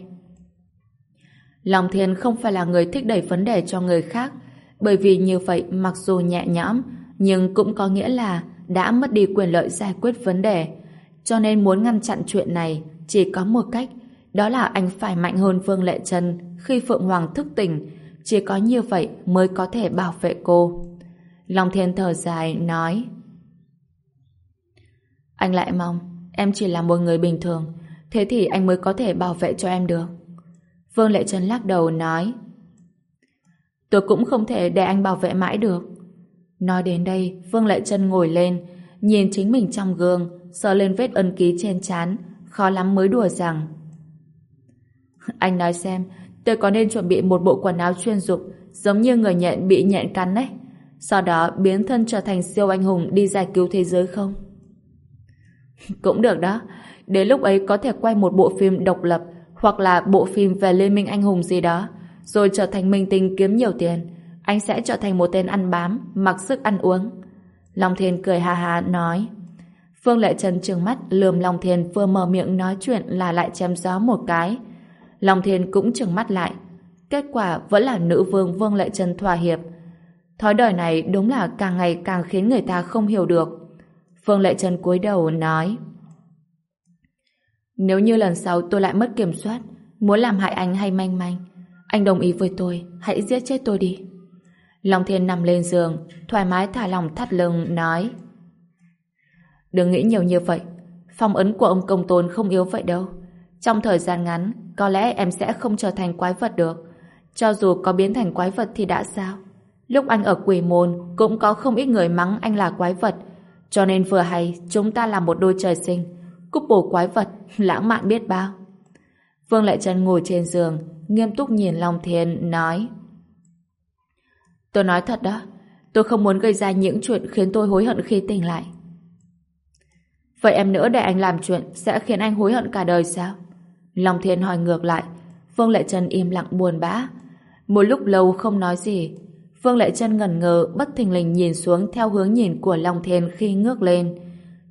Long Thiên không phải là người thích đẩy vấn đề cho người khác, bởi vì như vậy mặc dù nhẹ nhõm nhưng cũng có nghĩa là đã mất đi quyền lợi giải quyết vấn đề. Cho nên muốn ngăn chặn chuyện này chỉ có một cách, đó là anh phải mạnh hơn Vương Lệ Trân khi Phượng Hoàng thức tỉnh. Chỉ có như vậy mới có thể bảo vệ cô. Long Thiên thở dài nói: anh lại mong em chỉ là một người bình thường, thế thì anh mới có thể bảo vệ cho em được. Vương Lệ Trân lắc đầu nói: tôi cũng không thể để anh bảo vệ mãi được. Nói đến đây, Vương Lệ Trân ngồi lên, nhìn chính mình trong gương, sờ lên vết ấn ký trên trán, khó lắm mới đùa rằng: anh nói xem, tôi có nên chuẩn bị một bộ quần áo chuyên dụng giống như người nhện bị nhện cắn đấy, sau đó biến thân trở thành siêu anh hùng đi giải cứu thế giới không? Cũng được đó, đến lúc ấy có thể quay một bộ phim độc lập hoặc là bộ phim về Liên minh anh hùng gì đó, rồi trở thành minh tinh kiếm nhiều tiền. Anh sẽ trở thành một tên ăn bám, mặc sức ăn uống. Long Thiên cười ha ha nói. Phương Lệ Trân trừng mắt lườm Long Thiên vừa mở miệng nói chuyện là lại chém gió một cái. Long Thiên cũng trừng mắt lại. Kết quả vẫn là nữ vương Vương Lệ Trân thỏa hiệp. Thói đời này đúng là càng ngày càng khiến người ta không hiểu được. Phương Lệ Trân cúi đầu nói: nếu như lần sau tôi lại mất kiểm soát, muốn làm hại anh hay manh manh, anh đồng ý với tôi, hãy giết chết tôi đi. Long Thiên nằm lên giường, thoải mái thả lỏng thắt lưng, nói: đừng nghĩ nhiều như vậy, phong ấn của ông công tôn không yếu vậy đâu. Trong thời gian ngắn, có lẽ em sẽ không trở thành quái vật được. Cho dù có biến thành quái vật thì đã sao? Lúc anh ở Quỷ Môn cũng có không ít người mắng anh là quái vật, cho nên vừa hay chúng ta là một đôi trời sinh, couple quái vật, lãng mạn biết bao. Vương Lệ Trân ngồi trên giường, nghiêm túc nhìn Long Thiên, nói: tôi nói thật đó, tôi không muốn gây ra những chuyện khiến tôi hối hận khi tỉnh lại. Vậy em nữa để anh làm chuyện sẽ khiến anh hối hận cả đời sao? Long Thiên hỏi ngược lại. Vương Lệ Trân im lặng buồn bã. Một lúc lâu không nói gì. Vương Lệ Trân ngẩn ngơ bất thình lình nhìn xuống theo hướng nhìn của Long Thiên khi ngước lên.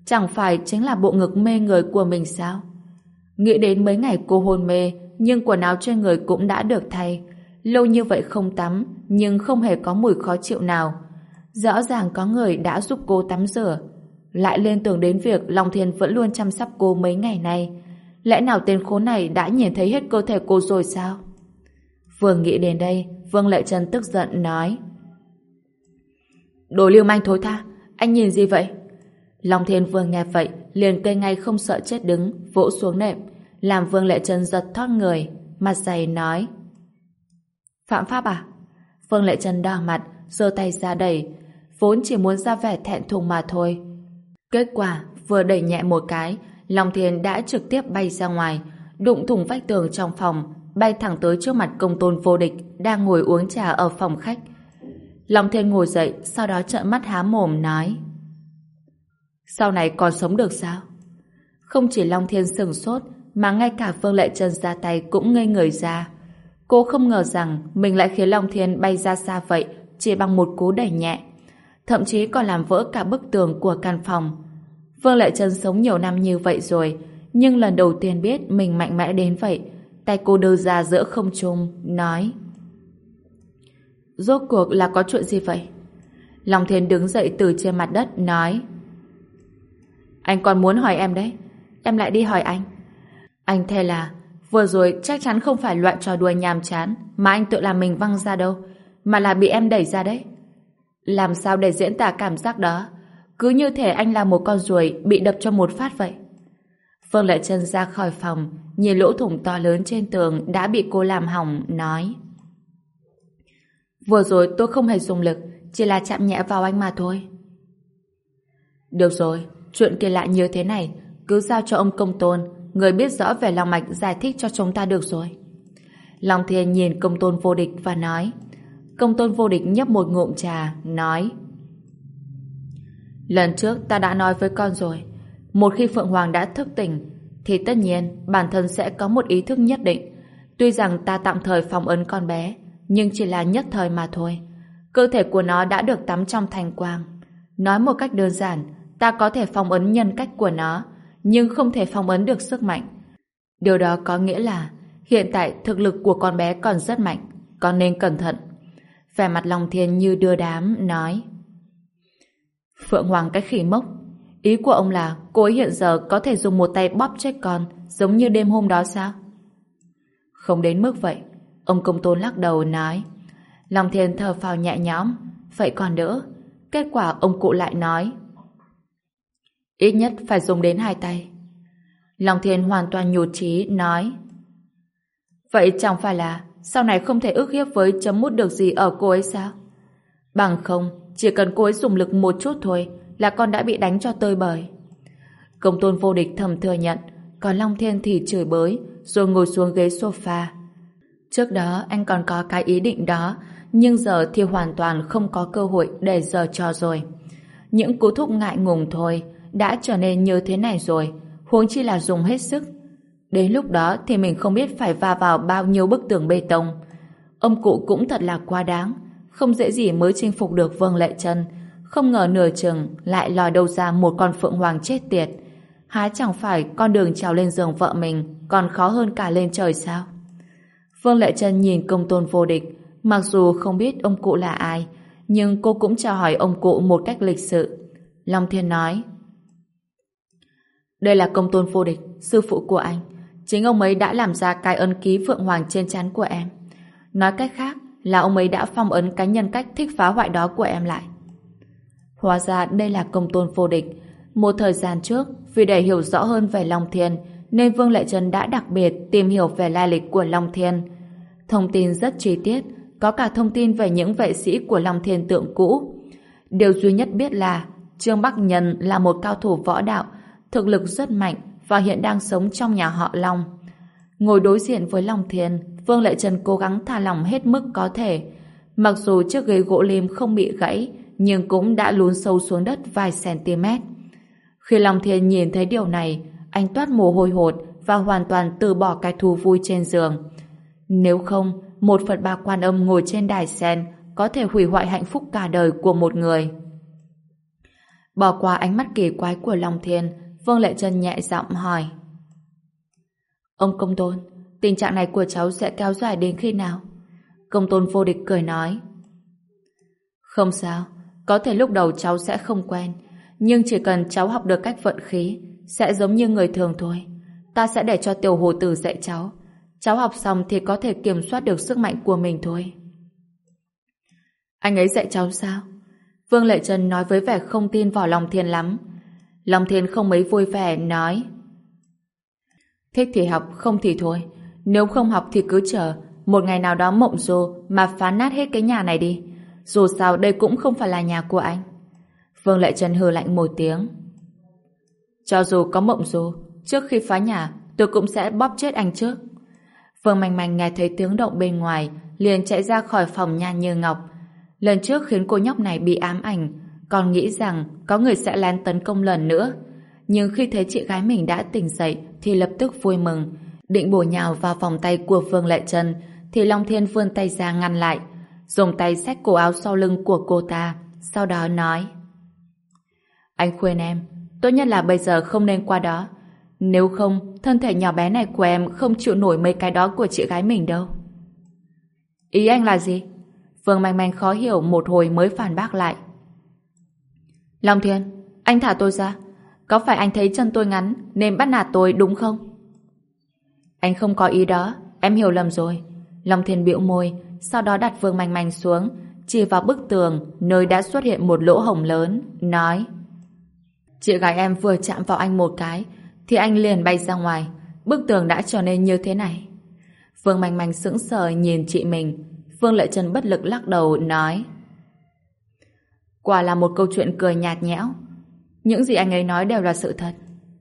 Chẳng phải chính là bộ ngực mê người của mình sao? Nghĩ đến mấy ngày cô hôn mê, nhưng quần áo trên người cũng đã được thay. Lâu như vậy không tắm, nhưng không hề có mùi khó chịu nào. Rõ ràng có người đã giúp cô tắm rửa. Lại liên tưởng đến việc Long Thiên vẫn luôn chăm sóc cô mấy ngày nay. Lẽ nào tên khốn này đã nhìn thấy hết cơ thể cô rồi sao? Vừa nghĩ đến đây, Vương Lệ Trân tức giận nói: Đồ lưu manh thối tha, anh nhìn gì vậy? Long Thiên vừa nghe vậy, liền cây ngay không sợ chết đứng, vỗ xuống nệm, làm Vương Lệ Trân giật thót người, mặt dày nói: Phạm pháp à? Vương Lệ Trân đỏ mặt, giơ tay ra đẩy, vốn chỉ muốn ra vẻ thẹn thùng mà thôi. Kết quả, vừa đẩy nhẹ một cái, Long Thiên đã trực tiếp bay ra ngoài, đụng thủng vách tường trong phòng, bay thẳng tới trước mặt Công Tôn Vô Địch đang ngồi uống trà ở phòng khách. Long Thiên ngồi dậy, sau đó trợn mắt há mồm nói: Sau này còn sống được sao? Không chỉ Long Thiên sửng sốt, mà ngay cả Vương Lệ Trân ra tay cũng ngây người ra. Cô không ngờ rằng mình lại khiến Long Thiên bay ra xa vậy chỉ bằng một cú đẩy nhẹ, thậm chí còn làm vỡ cả bức tường của căn phòng. Vương Lệ Trân sống nhiều năm như vậy rồi, nhưng lần đầu tiên biết mình mạnh mẽ đến vậy. Tay cô đưa ra giữa không trung, nói: Rốt cuộc là có chuyện gì vậy? Long Thiên đứng dậy từ trên mặt đất, nói: Anh còn muốn hỏi em đấy, em lại đi hỏi anh. Anh thề là vừa rồi chắc chắn không phải loại trò đùa nhàm chán mà anh tự làm mình văng ra đâu, mà là bị em đẩy ra đấy. Làm sao để diễn tả cảm giác đó? Cứ như thể anh là một con ruồi bị đập cho một phát vậy. Vương Lệ Trân ra khỏi phòng, nhìn lỗ thủng to lớn trên tường đã bị cô làm hỏng, nói: Vừa rồi tôi không hề dùng lực, chỉ là chạm nhẹ vào anh mà thôi. Được rồi, chuyện kia lại như thế này, cứ giao cho ông Công Tôn, người biết rõ về lòng mạch, giải thích cho chúng ta được rồi. Long Thiên nhìn Công Tôn Vô Địch và nói. Công Tôn Vô Địch nhấp một ngụm trà, nói: Lần trước ta đã nói với con rồi, một khi Phượng Hoàng đã thức tỉnh, thì tất nhiên bản thân sẽ có một ý thức nhất định. Tuy rằng ta tạm thời phong ấn con bé, nhưng chỉ là nhất thời mà thôi. Cơ thể của nó đã được tắm trong thanh quang. Nói một cách đơn giản, ta có thể phong ấn nhân cách của nó, nhưng không thể phong ấn được sức mạnh. Điều đó có nghĩa là hiện tại thực lực của con bé còn rất mạnh, con nên cẩn thận. Vẻ mặt Long Thiên như đưa đám, nói: Phượng Hoàng cái khỉ mốc, ý của ông là cô ấy hiện giờ có thể dùng một tay bóp chết con, giống như đêm hôm đó sao? Không đến mức vậy. Ông Công Tôn lắc đầu nói. Long Thiên thở phào nhẹ nhõm, vậy còn đỡ. Kết quả ông cụ lại nói: Ít nhất phải dùng đến hai tay. Long Thiên hoàn toàn nhụt chí, nói: Vậy chẳng phải là sau này không thể ức hiếp với chấm mút được gì ở cô ấy sao? Bằng không, chỉ cần cô ấy dùng lực một chút thôi là con đã bị đánh cho tơi bời. Công Tôn Vô Địch thầm thừa nhận, còn Long Thiên thì chửi bới, rồi ngồi xuống ghế sofa. Trước đó anh còn có cái ý định đó, nhưng giờ thì hoàn toàn không có cơ hội để giở trò rồi. Những cú thúc ngại ngùng thôi đã trở nên như thế này rồi, huống chi là dùng hết sức. Đến lúc đó thì mình không biết phải va vào bao nhiêu bức tường bê tông. Ông cụ cũng thật là quá đáng, không dễ gì mới chinh phục được Vương Lệ Trân, không ngờ nửa chừng lại lòi đâu ra một con Phượng Hoàng chết tiệt. Há chẳng phải con đường trèo lên giường vợ mình còn khó hơn cả lên trời sao? Vương Lệ Trân nhìn Công Tôn Vô Địch, mặc dù không biết ông cụ là ai, nhưng cô cũng chào hỏi ông cụ một cách lịch sự. Long Thiên nói: Đây là Công Tôn Vô Địch, sư phụ của anh. Chính ông ấy đã làm ra cái ấn ký Phượng Hoàng trên trán của em. Nói cách khác là ông ấy đã phong ấn cái nhân cách thích phá hoại đó của em lại. Hóa ra đây là Công Tôn Vô Địch. Một thời gian trước, vì để hiểu rõ hơn về Long Thiên, nên Vương Lệ Trân đã đặc biệt tìm hiểu về lai lịch của Long Thiên. Thông tin rất chi tiết, có cả thông tin về những vệ sĩ của Long Thiên tượng cũ. Điều duy nhất biết là Trương Bắc Nhân là một cao thủ võ đạo, thực lực rất mạnh và hiện đang sống trong nhà họ Long. Ngồi đối diện với Long Thiên, Vương Lệ Trân cố gắng thả lỏng hết mức có thể. Mặc dù chiếc ghế gỗ lim không bị gãy, nhưng cũng đã lún sâu xuống đất vài cm. Khi Long Thiên nhìn thấy điều này, anh toát mồ hôi hột và hoàn toàn từ bỏ cái thú vui trên giường. Nếu không, một Phật Ba Quan Âm ngồi trên đài sen có thể hủy hoại hạnh phúc cả đời của một người. Bỏ qua ánh mắt kỳ quái của Long Thiên, Vương Lệ Trân nhẹ giọng hỏi. Ông Công Tôn, tình trạng này của cháu sẽ kéo dài đến khi nào? Công Tôn Vô Địch cười nói. Không sao, có thể lúc đầu cháu sẽ không quen, nhưng chỉ cần cháu học được cách vận khí, sẽ giống như người thường thôi. Ta sẽ để cho tiểu hồ tử dạy cháu. Cháu học xong thì có thể kiểm soát được sức mạnh của mình thôi. Anh ấy dạy cháu sao? Vương Lệ Trân nói với vẻ không tin vào Long Thiên lắm. Long Thiên không mấy vui vẻ nói. Thích thì học, không thì thôi. Nếu không học thì cứ chờ một ngày nào đó Mộng Du mà phá nát hết cái nhà này đi. Dù sao đây cũng không phải là nhà của anh. Vương Lệ Trân hừ lạnh một tiếng. Cho dù có Mộng Du, trước khi phá nhà tôi cũng sẽ bóp chết anh trước. Vương Manh Manh nghe thấy tiếng động bên ngoài, liền chạy ra khỏi phòng Nhan Như Ngọc. Lần trước khiến cô nhóc này bị ám ảnh, còn nghĩ rằng có người sẽ lén tấn công lần nữa. Nhưng khi thấy chị gái mình đã tỉnh dậy thì lập tức vui mừng, định bổ nhào vào vòng tay của Vương Lệ Trân thì Long Thiên vươn tay ra ngăn lại, dùng tay xách cổ áo sau lưng của cô ta, sau đó nói. Anh khuyên em, tốt nhất là bây giờ không nên qua đó. Nếu không, thân thể nhỏ bé này của em không chịu nổi mấy cái đó của chị gái mình đâu. Ý anh là gì? Vương Manh Manh khó hiểu một hồi mới phản bác lại. Long Thiên, anh thả tôi ra. Có phải anh thấy chân tôi ngắn nên bắt nạt tôi đúng không? Anh không có ý đó, em hiểu lầm rồi. Long Thiên bĩu môi, sau đó đặt Vương Manh Manh xuống, chỉ vào bức tường nơi đã xuất hiện một lỗ hổng lớn, nói. Chị gái em vừa chạm vào anh một cái thì anh liền bay ra ngoài. Bức tường đã trở nên như thế này. Vương Manh Manh sững sờ nhìn chị mình. Vương Lệ Trân bất lực lắc đầu nói. Quả là một câu chuyện cười nhạt nhẽo. Những gì anh ấy nói đều là sự thật.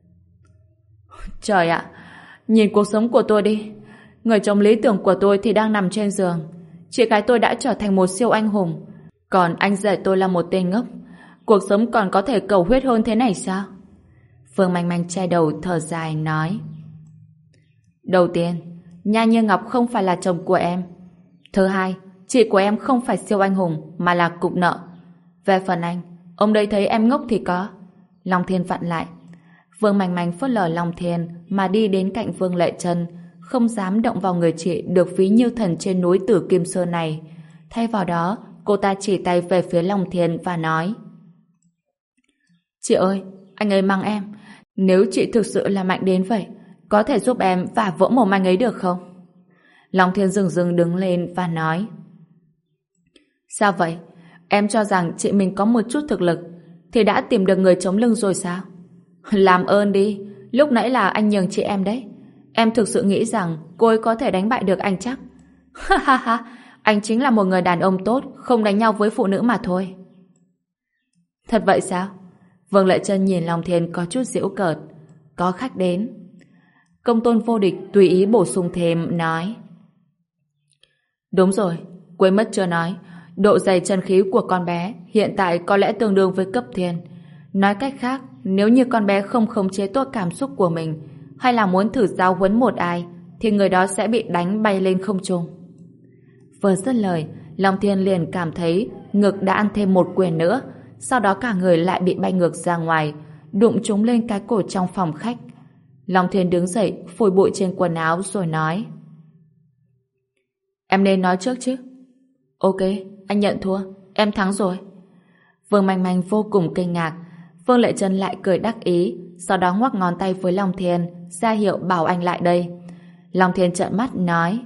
Trời ạ, nhìn cuộc sống của tôi đi. Người chồng lý tưởng của tôi thì đang nằm trên giường. Chị gái tôi đã trở thành một siêu anh hùng. Còn anh rể tôi là một tên ngốc. Cuộc sống còn có thể cầu huyết hơn thế này sao? Vương Manh Manh che đầu thở dài nói. Đầu tiên, Nha Như Ngọc không phải là chồng của em. Thứ hai, chị của em không phải siêu anh hùng mà là cục nợ. Về phần anh, ông đây thấy em ngốc thì có. Long Thiên vặn lại. Vương Manh Manh phớt lờ Long Thiên mà đi đến cạnh Vương Lệ Trân, không dám động vào người chị được ví như thần trên núi Tử Kim Sơn này. Thay vào đó, cô ta chỉ tay về phía Long Thiên và nói. Chị ơi, anh ấy mang em. Nếu chị thực sự là mạnh đến vậy, có thể giúp em vả vỡ mồm anh ấy được không? Long Thiên dừng dừng đứng lên và nói. Sao vậy? Em cho rằng chị mình có một chút thực lực thì đã tìm được người chống lưng rồi sao? Làm ơn đi, lúc nãy là anh nhường chị em đấy. Em thực sự nghĩ rằng cô ấy có thể đánh bại được anh chắc? Ha ha ha, anh chính là một người đàn ông tốt, không đánh nhau với phụ nữ mà thôi. Thật vậy sao? Vương Lệ Trân nhìn Long Thiên có chút giễu cợt. Có khách đến. Công Tôn Vô Địch tùy ý bổ sung thêm, nói. Đúng rồi, quên mất chưa nói, độ dày chân khí của con bé hiện tại có lẽ tương đương với cấp thiên. Nói cách khác, nếu như con bé không khống chế tốt cảm xúc của mình, hay là muốn thử giáo huấn một ai, thì người đó sẽ bị đánh bay lên không trung. Vừa dứt lời, Long Thiên liền cảm thấy ngực đã ăn thêm một quyền nữa, sau đó cả người lại bị bay ngược ra ngoài, đụng trúng lên cái cổ trong phòng khách. Long Thiên đứng dậy, phủi bụi trên quần áo rồi nói. Em nên nói trước chứ. Ok, anh nhận thua, em thắng rồi. Vương Manh Manh vô cùng kinh ngạc. Vương Lệ Trân lại cười đắc ý, sau đó ngoắc ngón tay với Long Thiên, ra hiệu bảo anh lại đây. Long Thiên trợn mắt nói.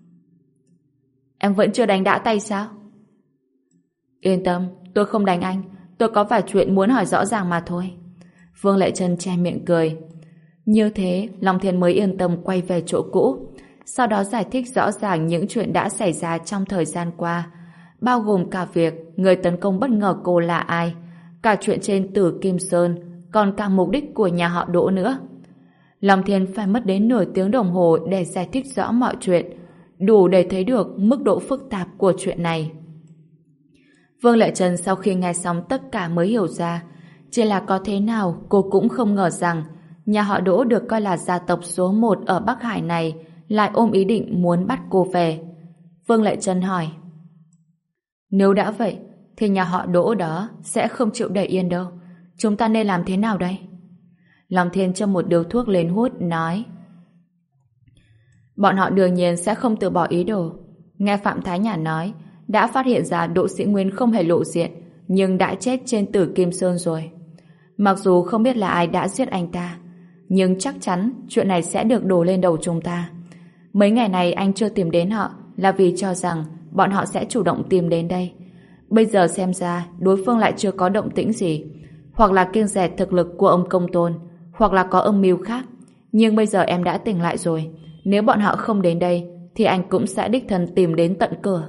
Em vẫn chưa đánh đã tay sao? Yên tâm, tôi không đánh anh, tôi có vài chuyện muốn hỏi rõ ràng mà thôi. Vương Lệ Trân che miệng cười. Như thế, Long Thiên mới yên tâm quay về chỗ cũ. Sau đó giải thích rõ ràng những chuyện đã xảy ra trong thời gian qua, bao gồm cả việc người tấn công bất ngờ cô là ai, cả chuyện trên Tử Kim Sơn, còn cả mục đích của nhà họ Đỗ nữa. Long Thiên phải mất đến nửa tiếng đồng hồ để giải thích rõ mọi chuyện, đủ để thấy được mức độ phức tạp của chuyện này. Vương Lệ Trân sau khi nghe xong tất cả mới hiểu ra, chỉ là có thế nào cô cũng không ngờ rằng nhà họ Đỗ được coi là gia tộc số một ở Bắc Hải này lại ôm ý định muốn bắt cô về. Vương Lệ Trân hỏi. Nếu đã vậy, thì nhà họ Đỗ đó sẽ không chịu để yên đâu. chúng ta nên làm thế nào đây? Long Thiên châm một điếu thuốc lên hút, nói: Bọn họ đương nhiên sẽ không từ bỏ ý đồ. Nghe Phạm Thái Nhàn nói, đã phát hiện ra Đỗ Sĩ Nguyên không hề lộ diện, nhưng đã chết trên Tử Kim Sơn rồi. Mặc dù không biết là ai đã giết anh ta, nhưng chắc chắn chuyện này sẽ được đổ lên đầu chúng ta. Mấy ngày này anh chưa tìm đến họ là vì cho rằng bọn họ sẽ chủ động tìm đến đây. Bây giờ xem ra đối phương lại chưa có động tĩnh gì, hoặc là kiêng dè thực lực của ông Công Tôn, hoặc là có âm mưu khác. Nhưng bây giờ em đã tỉnh lại rồi, nếu bọn họ không đến đây thì anh cũng sẽ đích thân tìm đến tận cửa.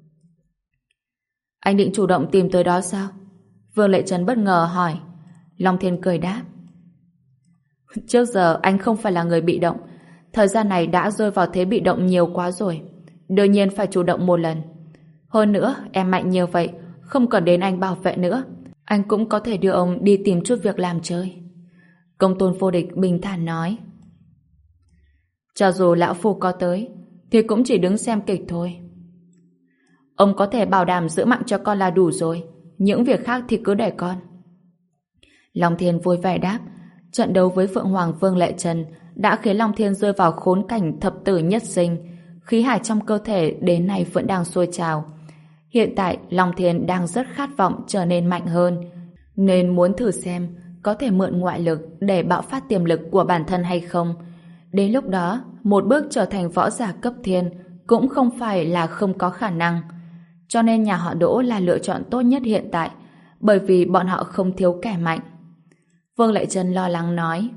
Anh định chủ động tìm tới đó sao? Vương Lệ Trân bất ngờ hỏi. Long Thiên cười đáp: Trước giờ anh không phải là người bị động, thời gian này đã rơi vào thế bị động nhiều quá rồi, đương nhiên phải chủ động một lần. Hơn nữa em mạnh như vậy, không cần đến anh bảo vệ nữa, anh cũng có thể đưa ông đi tìm chút việc làm chơi. Công Tôn Vô Địch bình thản nói. Cho dù lão phu có tới thì cũng chỉ đứng xem kịch thôi. Ông có thể bảo đảm giữ mạng cho con là đủ rồi, những việc khác thì cứ để con. Long Thiên vui vẻ đáp. Trận đấu với Phượng Hoàng Vương Lệ Trần đã khiến Long Thiên rơi vào khốn cảnh thập tử nhất sinh, khí hải trong cơ thể đến nay vẫn đang sôi trào. Hiện tại Long Thiên đang rất khát vọng trở nên mạnh hơn, nên muốn thử xem có thể mượn ngoại lực để bạo phát tiềm lực của bản thân hay không. Đến lúc đó, một bước trở thành võ giả cấp thiên cũng không phải là không có khả năng. Cho nên nhà họ Đỗ là lựa chọn tốt nhất hiện tại, bởi vì bọn họ không thiếu kẻ mạnh. Vương Lệ Trân lo lắng nói.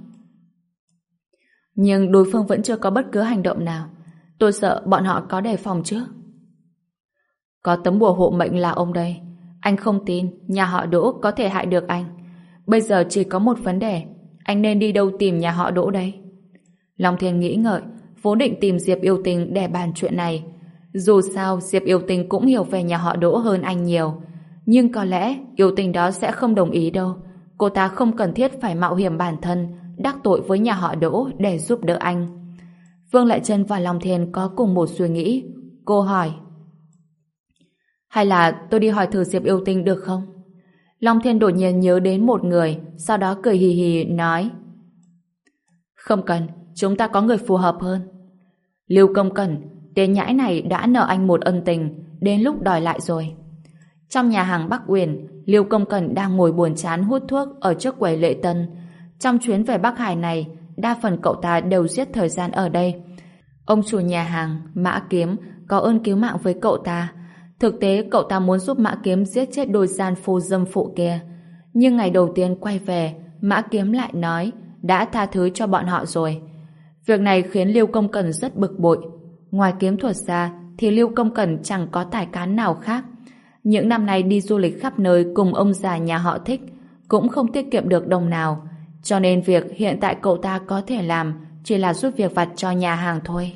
Nhưng đối phương vẫn chưa có bất cứ hành động nào. Tôi sợ bọn họ có đề phòng trước. Có tấm bùa hộ mệnh là ông đây. Anh không tin nhà họ Đỗ có thể hại được anh. Bây giờ chỉ có một vấn đề, anh nên đi đâu tìm nhà họ Đỗ đây? Long Thiên nghĩ ngợi, vốn định tìm Diệp Yêu Tình để bàn chuyện này. Dù sao Diệp Yêu Tình cũng hiểu về nhà họ Đỗ hơn anh nhiều, nhưng có lẽ Yêu Tình đó sẽ không đồng ý đâu. Cô ta không cần thiết phải mạo hiểm bản thân đắc tội với nhà họ Đỗ để giúp đỡ anh. Vương Lệ Trân và Long Thiên có cùng một suy nghĩ. Cô hỏi: Hay là tôi đi hỏi thử Diệp Yêu Tinh được không? Long Thiên đột nhiên nhớ đến một người, sau đó cười hì hì nói: Không cần, chúng ta có người phù hợp hơn. Lưu Công Cẩn, tên nhãi này đã nợ anh một ân tình, đến lúc đòi lại rồi. Trong nhà hàng Bắc Uyển, Lưu Công Cẩn đang ngồi buồn chán hút thuốc ở trước quầy lễ tân. Trong chuyến về Bắc Hải này, đa phần cậu ta đều giết thời gian ở đây. Ông chủ nhà hàng, Mã Kiếm, có ơn cứu mạng với cậu ta. Thực tế cậu ta muốn giúp Mã Kiếm giết chết đôi gian phu dâm phụ kia. Nhưng ngày đầu tiên quay về, Mã Kiếm lại nói đã tha thứ cho bọn họ rồi. Việc này khiến Lưu Công Cẩn rất bực bội. Ngoài kiếm thuật ra thì Lưu Công Cẩn chẳng có tài cán nào khác. Những năm nay đi du lịch khắp nơi cùng ông già nhà họ Thích cũng không tiết kiệm được đồng nào. Cho nên việc hiện tại cậu ta có thể làm chỉ là giúp việc vặt cho nhà hàng thôi.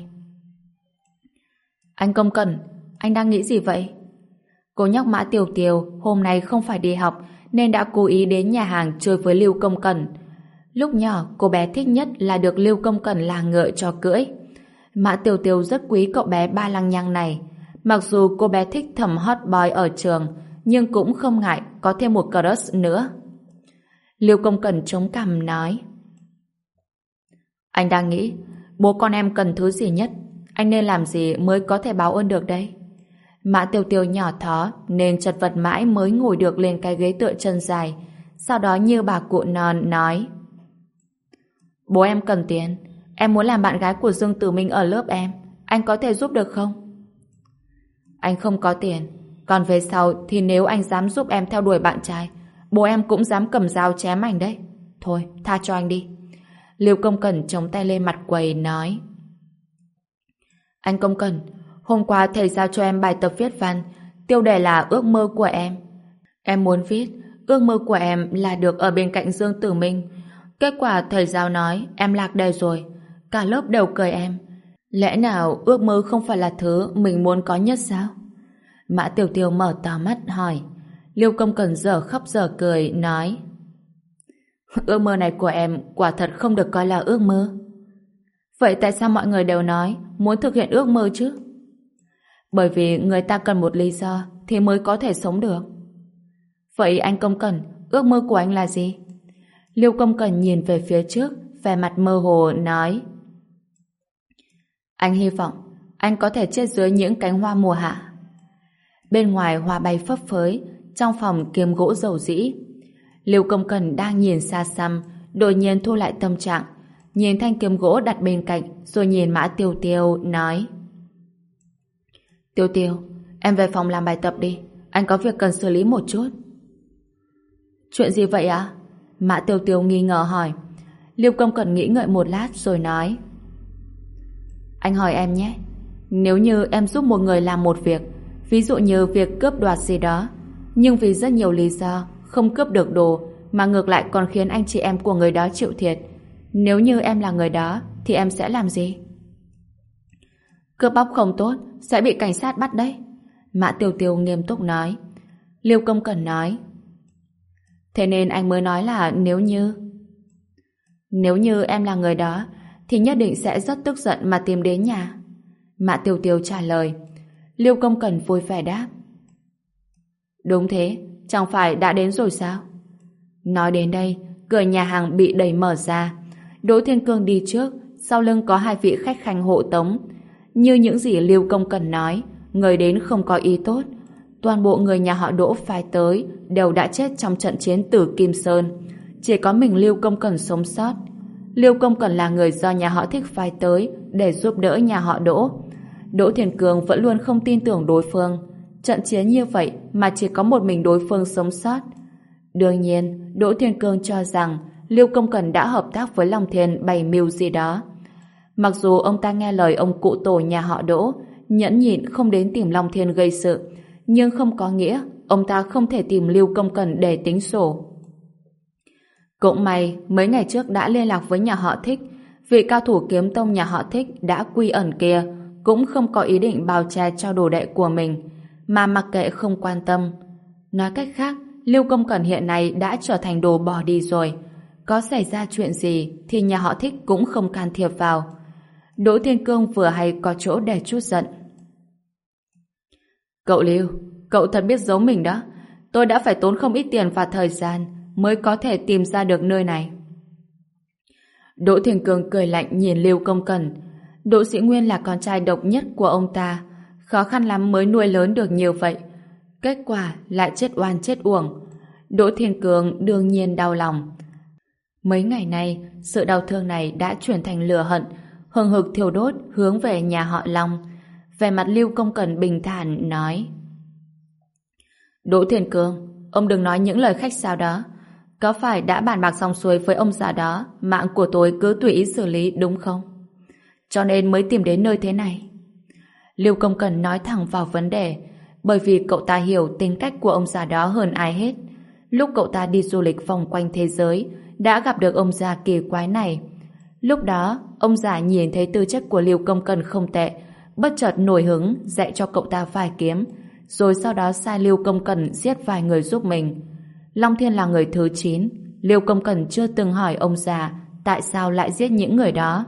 Anh Công Cẩn, anh đang nghĩ gì vậy? Cô nhóc Mã Tiểu Tiểu hôm nay không phải đi học nên đã cố ý đến nhà hàng chơi với Lưu Công Cẩn. Lúc nhỏ cô bé thích nhất là được Lưu Công Cẩn là ngựa cho cưỡi. Mã Tiểu Tiểu rất quý cậu bé ba lăng nhăng này. Mặc dù cô bé thích thầm hot boy ở trường, nhưng cũng không ngại có thêm một crush nữa. Lưu Công Cẩn chống cằm nói: Anh đang nghĩ bố con em cần thứ gì nhất, anh nên làm gì mới có thể báo ơn được đây? Mã Tiểu Tiểu nhỏ thó nên chật vật mãi mới ngồi được lên cái ghế tựa chân dài. Sau đó như bà cụ non nói: Bố em cần tiền, em muốn làm bạn gái của Dương Tử Minh ở lớp em, anh có thể giúp được không? Anh không có tiền, còn về sau thì nếu anh dám giúp em theo đuổi bạn trai, bố em cũng dám cầm dao chém anh đấy. Thôi, tha cho anh đi. Lưu Công Cẩn chống tay lên mặt quầy nói: Anh Công Cẩn, hôm qua thầy giao cho em bài tập viết văn, tiêu đề là ước mơ của em. Em muốn viết ước mơ của em là được ở bên cạnh Dương Tử Minh. Kết quả thầy giáo nói em lạc đề rồi, cả lớp đều cười em. Lẽ nào ước mơ không phải là thứ mình muốn có nhất sao? Mã Tiểu Tiểu mở to mắt hỏi. Lưu Công Cẩn dở khóc dở cười nói: Ước mơ này của em quả thật không được coi là ước mơ. Vậy tại sao mọi người đều nói muốn thực hiện ước mơ chứ? Bởi vì người ta cần một lý do thì mới có thể sống được. Vậy anh Công Cẩn, ước mơ của anh là gì? Liêu Công Cẩn nhìn về phía trước, vẻ mặt mơ hồ nói: Anh hy vọng anh có thể chết dưới những cánh hoa mùa hạ. Bên ngoài hoa bay phấp phới, trong phòng kiếm gỗ dầu dĩ. Liêu Công Cẩn đang nhìn xa xăm, đột nhiên thu lại tâm trạng, nhìn thanh kiếm gỗ đặt bên cạnh, rồi nhìn Mã Tiêu Tiêu, nói: Tiêu Tiêu, em về phòng làm bài tập đi, anh có việc cần xử lý một chút. Chuyện gì vậy ạ? Mã Tiêu Tiêu nghi ngờ hỏi. Liêu Công Cẩn nghĩ ngợi một lát rồi nói: Anh hỏi em nhé, nếu như em giúp một người làm một việc, ví dụ như việc cướp đoạt gì đó, nhưng vì rất nhiều lý do không cướp được đồ, mà ngược lại còn khiến anh chị em của người đó chịu thiệt, nếu như em là người đó thì em sẽ làm gì? Cướp bóc không tốt, sẽ bị cảnh sát bắt đấy. Mã Tiêu Tiêu nghiêm túc nói. Liêu Công Cẩn nói: Thế nên anh mới nói là nếu như... Nếu như em là người đó thì nhất định sẽ rất tức giận mà tìm đến nhà. Mã Tiêu Tiêu trả lời. Liêu Công Cẩn vui vẻ đáp: Đúng thế, chẳng phải đã đến rồi sao? Nói đến đây, cửa nhà hàng bị đẩy mở ra. Đỗ Thiên Cương đi trước, sau lưng có hai vị khách khanh hộ tống. Như những gì Liêu Công Cẩn nói, người đến không có ý tốt. Toàn bộ người nhà họ Đỗ phái tới đều đã chết trong trận chiến Tử Kim Sơn. Chỉ có mình Liêu Công Cẩn sống sót. Liêu Công Cẩn là người do nhà họ Thích phái tới để giúp đỡ nhà họ Đỗ. Đỗ Thiên Cương vẫn luôn không tin tưởng đối phương. Trận chiến như vậy mà chỉ có một mình đối phương sống sót. Đương nhiên, Đỗ Thiên Cương cho rằng Liêu Công Cẩn đã hợp tác với Long Thiên bày mưu gì đó. Mặc dù ông ta nghe lời ông cụ tổ nhà họ Đỗ, nhẫn nhịn không đến tìm Long Thiên gây sự, nhưng không có nghĩa ông ta không thể tìm Liêu Công Cẩn để tính sổ. Cũng may mấy ngày trước đã liên lạc với nhà họ Thích, vị cao thủ kiếm tông nhà họ Thích đã quy ẩn kia cũng không có ý định bào che cho đồ đệ của mình, mà mặc kệ không quan tâm. Nói cách khác, Liêu Công Cẩn hiện nay đã trở thành đồ bỏ đi rồi. Có xảy ra chuyện gì thì nhà họ Thích cũng không can thiệp vào. Đỗ Thiên Cương vừa hay có chỗ để chút giận. Cậu Liêu, cậu thật biết giấu mình đó. Tôi đã phải tốn không ít tiền và thời gian mới có thể tìm ra được nơi này. Đỗ Thiên Cương cười lạnh nhìn Liêu Công Cẩn. Đỗ Sĩ Nguyên là con trai độc nhất của ông ta, khó khăn lắm mới nuôi lớn được nhiều vậy. Kết quả lại chết oan chết uổng. Đỗ Thiên Cương đương nhiên đau lòng. Mấy ngày nay, sự đau thương này đã chuyển thành lửa hận, hừng hực thiêu đốt hướng về nhà họ Long. Vẻ mặt Liêu Công Cẩn bình thản nói: Đỗ Thiên Cương, ông đừng nói những lời khách sáo đó. Có phải đã bàn bạc xong xuôi với ông già đó, mạng của tôi cứ tùy ý xử lý đúng không? Cho nên mới tìm đến nơi thế này. Liêu Công Cẩn nói thẳng vào vấn đề, bởi vì cậu ta hiểu tính cách của ông già đó hơn ai hết. Lúc cậu ta đi du lịch vòng quanh thế giới, đã gặp được ông già kỳ quái này. Lúc đó, ông già nhìn thấy tư chất của Liêu Công Cẩn không tệ, bất chợt nổi hứng dạy cho cậu ta vài kiếm, rồi sau đó sai Liêu Công Cẩn giết vài người giúp mình. Long Thiên là người thứ chín, Liêu Công Cẩn chưa từng hỏi ông già tại sao lại giết những người đó.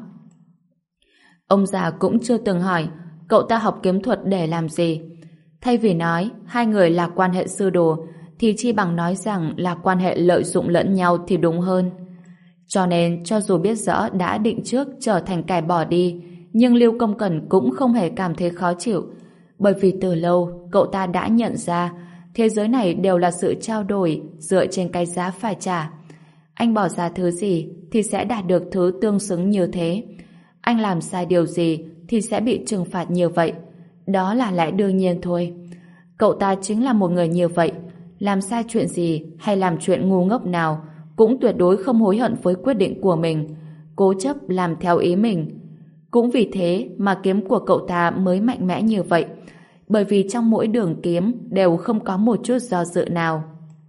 Ông già cũng chưa từng hỏi cậu ta học kiếm thuật để làm gì. Thay vì nói hai người là quan hệ sư đồ, thì chi bằng nói rằng là quan hệ lợi dụng lẫn nhau thì đúng hơn. Cho nên, cho dù biết rõ đã định trước trở thành kẻ bỏ đi, nhưng Liêu Công Cẩn cũng không hề cảm thấy khó chịu, bởi vì từ lâu cậu ta đã nhận ra thế giới này đều là sự trao đổi dựa trên cái giá phải trả. Anh bỏ ra thứ gì thì sẽ đạt được thứ tương xứng như thế. Anh làm sai điều gì thì sẽ bị trừng phạt như vậy. Đó là lẽ đương nhiên thôi. Cậu ta chính là một người như vậy. Làm sai chuyện gì hay làm chuyện ngu ngốc nào cũng tuyệt đối không hối hận với quyết định của mình, cố chấp làm theo ý mình. Cũng vì thế mà kiếm của cậu ta mới mạnh mẽ như vậy, bởi vì trong mỗi đường kiếm đều không có một chút do dự nào.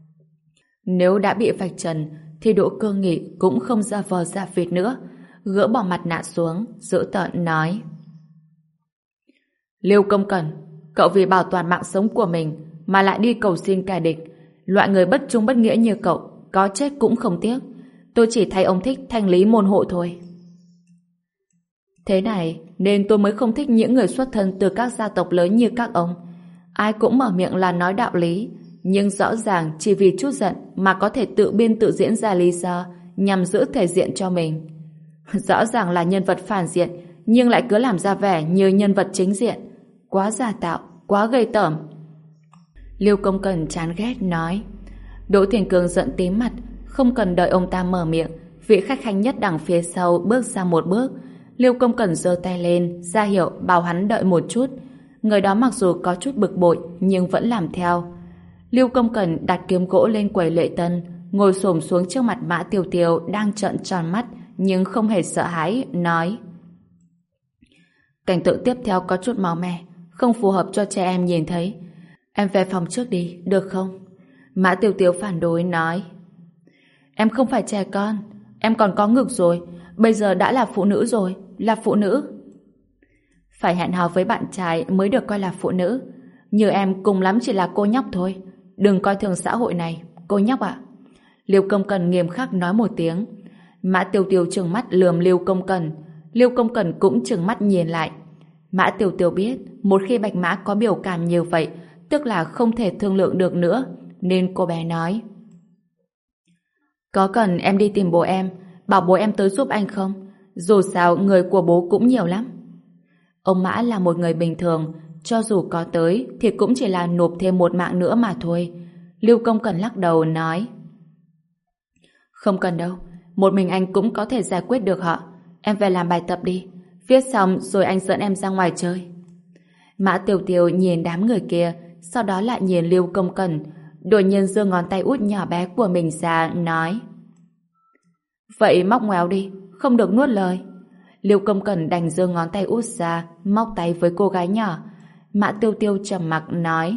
Nếu đã bị vạch trần thì Đỗ Cương Nghị cũng không ra vờ ra vịt nữa, gỡ bỏ mặt nạ xuống, dữ tợn nói: Liêu Công Cẩn, cậu vì bảo toàn mạng sống của mình mà lại đi cầu xin kẻ địch. Loại người bất trung bất nghĩa như cậu có chết cũng không tiếc. Tôi chỉ thay ông Thích thanh lý môn hộ thôi. Thế này nên tôi mới không thích những người xuất thân từ các gia tộc lớn như các ông. Ai cũng mở miệng là nói đạo lý, nhưng rõ ràng chỉ vì chút giận mà có thể tự biên tự diễn ra lý do nhằm giữ thể diện cho mình. Rõ ràng là nhân vật phản diện, nhưng lại cứ làm ra vẻ như nhân vật chính diện. Quá giả tạo, quá gây tởm. Lưu Công Cẩn chán ghét nói. Đỗ Thiền Cương giận tím mặt, không cần đợi ông ta mở miệng, vị khách khanh nhất đằng phía sau bước ra một bước. Lưu Công Cẩn giơ tay lên, ra hiệu bảo hắn đợi một chút. Người đó mặc dù có chút bực bội, nhưng vẫn làm theo. Lưu Công Cẩn đặt kiếm gỗ lên quầy lễ tân, ngồi xổm xuống trước mặt Mã Tiêu Tiêu đang trợn tròn mắt, nhưng không hề sợ hãi, nói: cảnh tượng tiếp theo có chút máu me, không phù hợp cho trẻ em nhìn thấy. Em về phòng trước đi, được không? Mã Tiêu Tiêu phản đối nói: em không phải trẻ con, em còn có ngực rồi, bây giờ đã là phụ nữ rồi, là phụ nữ. Phải hẹn hò với bạn trai mới được coi là phụ nữ. Như em cùng lắm chỉ là cô nhóc thôi. Đừng coi thường xã hội này, cô nhóc ạ. Lưu Công Cẩn nghiêm khắc nói một tiếng. Mã Tiêu Tiêu trừng mắt lườm Lưu Công Cẩn. Lưu Công Cẩn cũng trừng mắt nhìn lại. Mã Tiêu Tiêu biết một khi Bạch Mã có biểu cảm như vậy, tức là không thể thương lượng được nữa, nên cô bé nói: có cần em đi tìm bố em, bảo bố em tới giúp anh không? Dù sao người của bố cũng nhiều lắm. Ông Mã là một người bình thường, cho dù có tới thì cũng chỉ là nộp thêm một mạng nữa mà thôi. Lưu Công Cẩn lắc đầu nói: không cần đâu, một mình anh cũng có thể giải quyết được họ. Em về làm bài tập đi, viết xong rồi anh dẫn em ra ngoài chơi. Mã Tiêu Tiêu nhìn đám người kia, sau đó lại nhìn Lưu Công Cẩn, đột nhiên giơ ngón tay út nhỏ bé của mình ra, nói: vậy móc ngoéo đi, không được nuốt lời. Lưu Công Cẩn đành giơ ngón tay út ra, móc tay với cô gái nhỏ. Mã Tiêu Tiêu trầm mặc nói: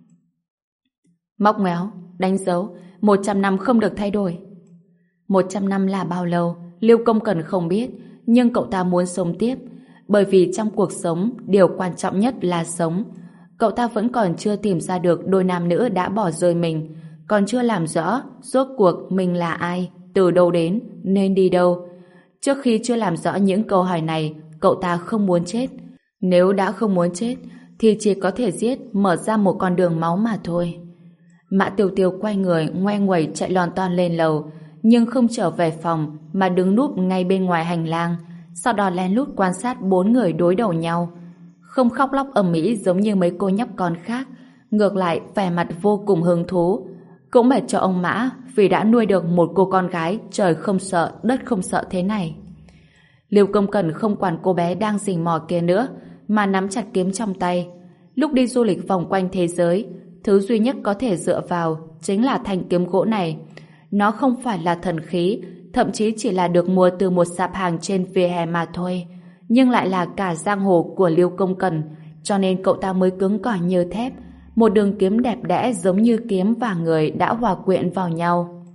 móc ngoéo, đánh dấu, một trăm năm không được thay đổi. Một trăm năm là bao lâu, Lưu Công Cẩn không biết, nhưng cậu ta muốn sống tiếp, bởi vì trong cuộc sống, điều quan trọng nhất là sống. Cậu ta vẫn còn chưa tìm ra được đôi nam nữ đã bỏ rơi mình, còn chưa làm rõ rốt cuộc mình là ai, từ đâu đến, nên đi đâu. Trước khi chưa làm rõ những câu hỏi này, cậu ta không muốn chết. Nếu đã không muốn chết, thì chỉ có thể giết, mở ra một con đường máu mà thôi. Mã Tiêu Tiêu quay người, ngoe nguẩy chạy lon ton lên lầu, nhưng không trở về phòng, mà đứng núp ngay bên ngoài hành lang, sau đó lén lút quan sát bốn người đối đầu nhau. Không khóc lóc ầm ĩ giống như mấy cô nhóc con khác, ngược lại vẻ mặt vô cùng hứng thú. Cũng mệt cho ông Mã vì đã nuôi được một cô con gái trời không sợ, đất không sợ thế này. Lưu Công Cẩn không quản cô bé đang rình mò kia nữa, mà nắm chặt kiếm trong tay. Lúc đi du lịch vòng quanh thế giới, thứ duy nhất có thể dựa vào chính là thanh kiếm gỗ này. Nó không phải là thần khí, thậm chí chỉ là được mua từ một sạp hàng trên vỉa hè mà thôi, nhưng lại là cả giang hồ của Lưu Công Cẩn, cho nên cậu ta mới cứng cỏi như thép. Một đường kiếm đẹp đẽ giống như kiếm và người đã hòa quyện vào nhau.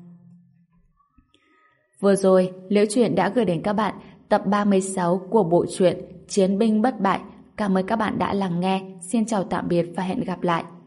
Vừa rồi, Liễu Chuyện đã gửi đến các bạn tập ba mươi sáu của bộ truyện Chiến binh bất bại. Cảm ơn các bạn đã lắng nghe. Xin chào tạm biệt và hẹn gặp lại.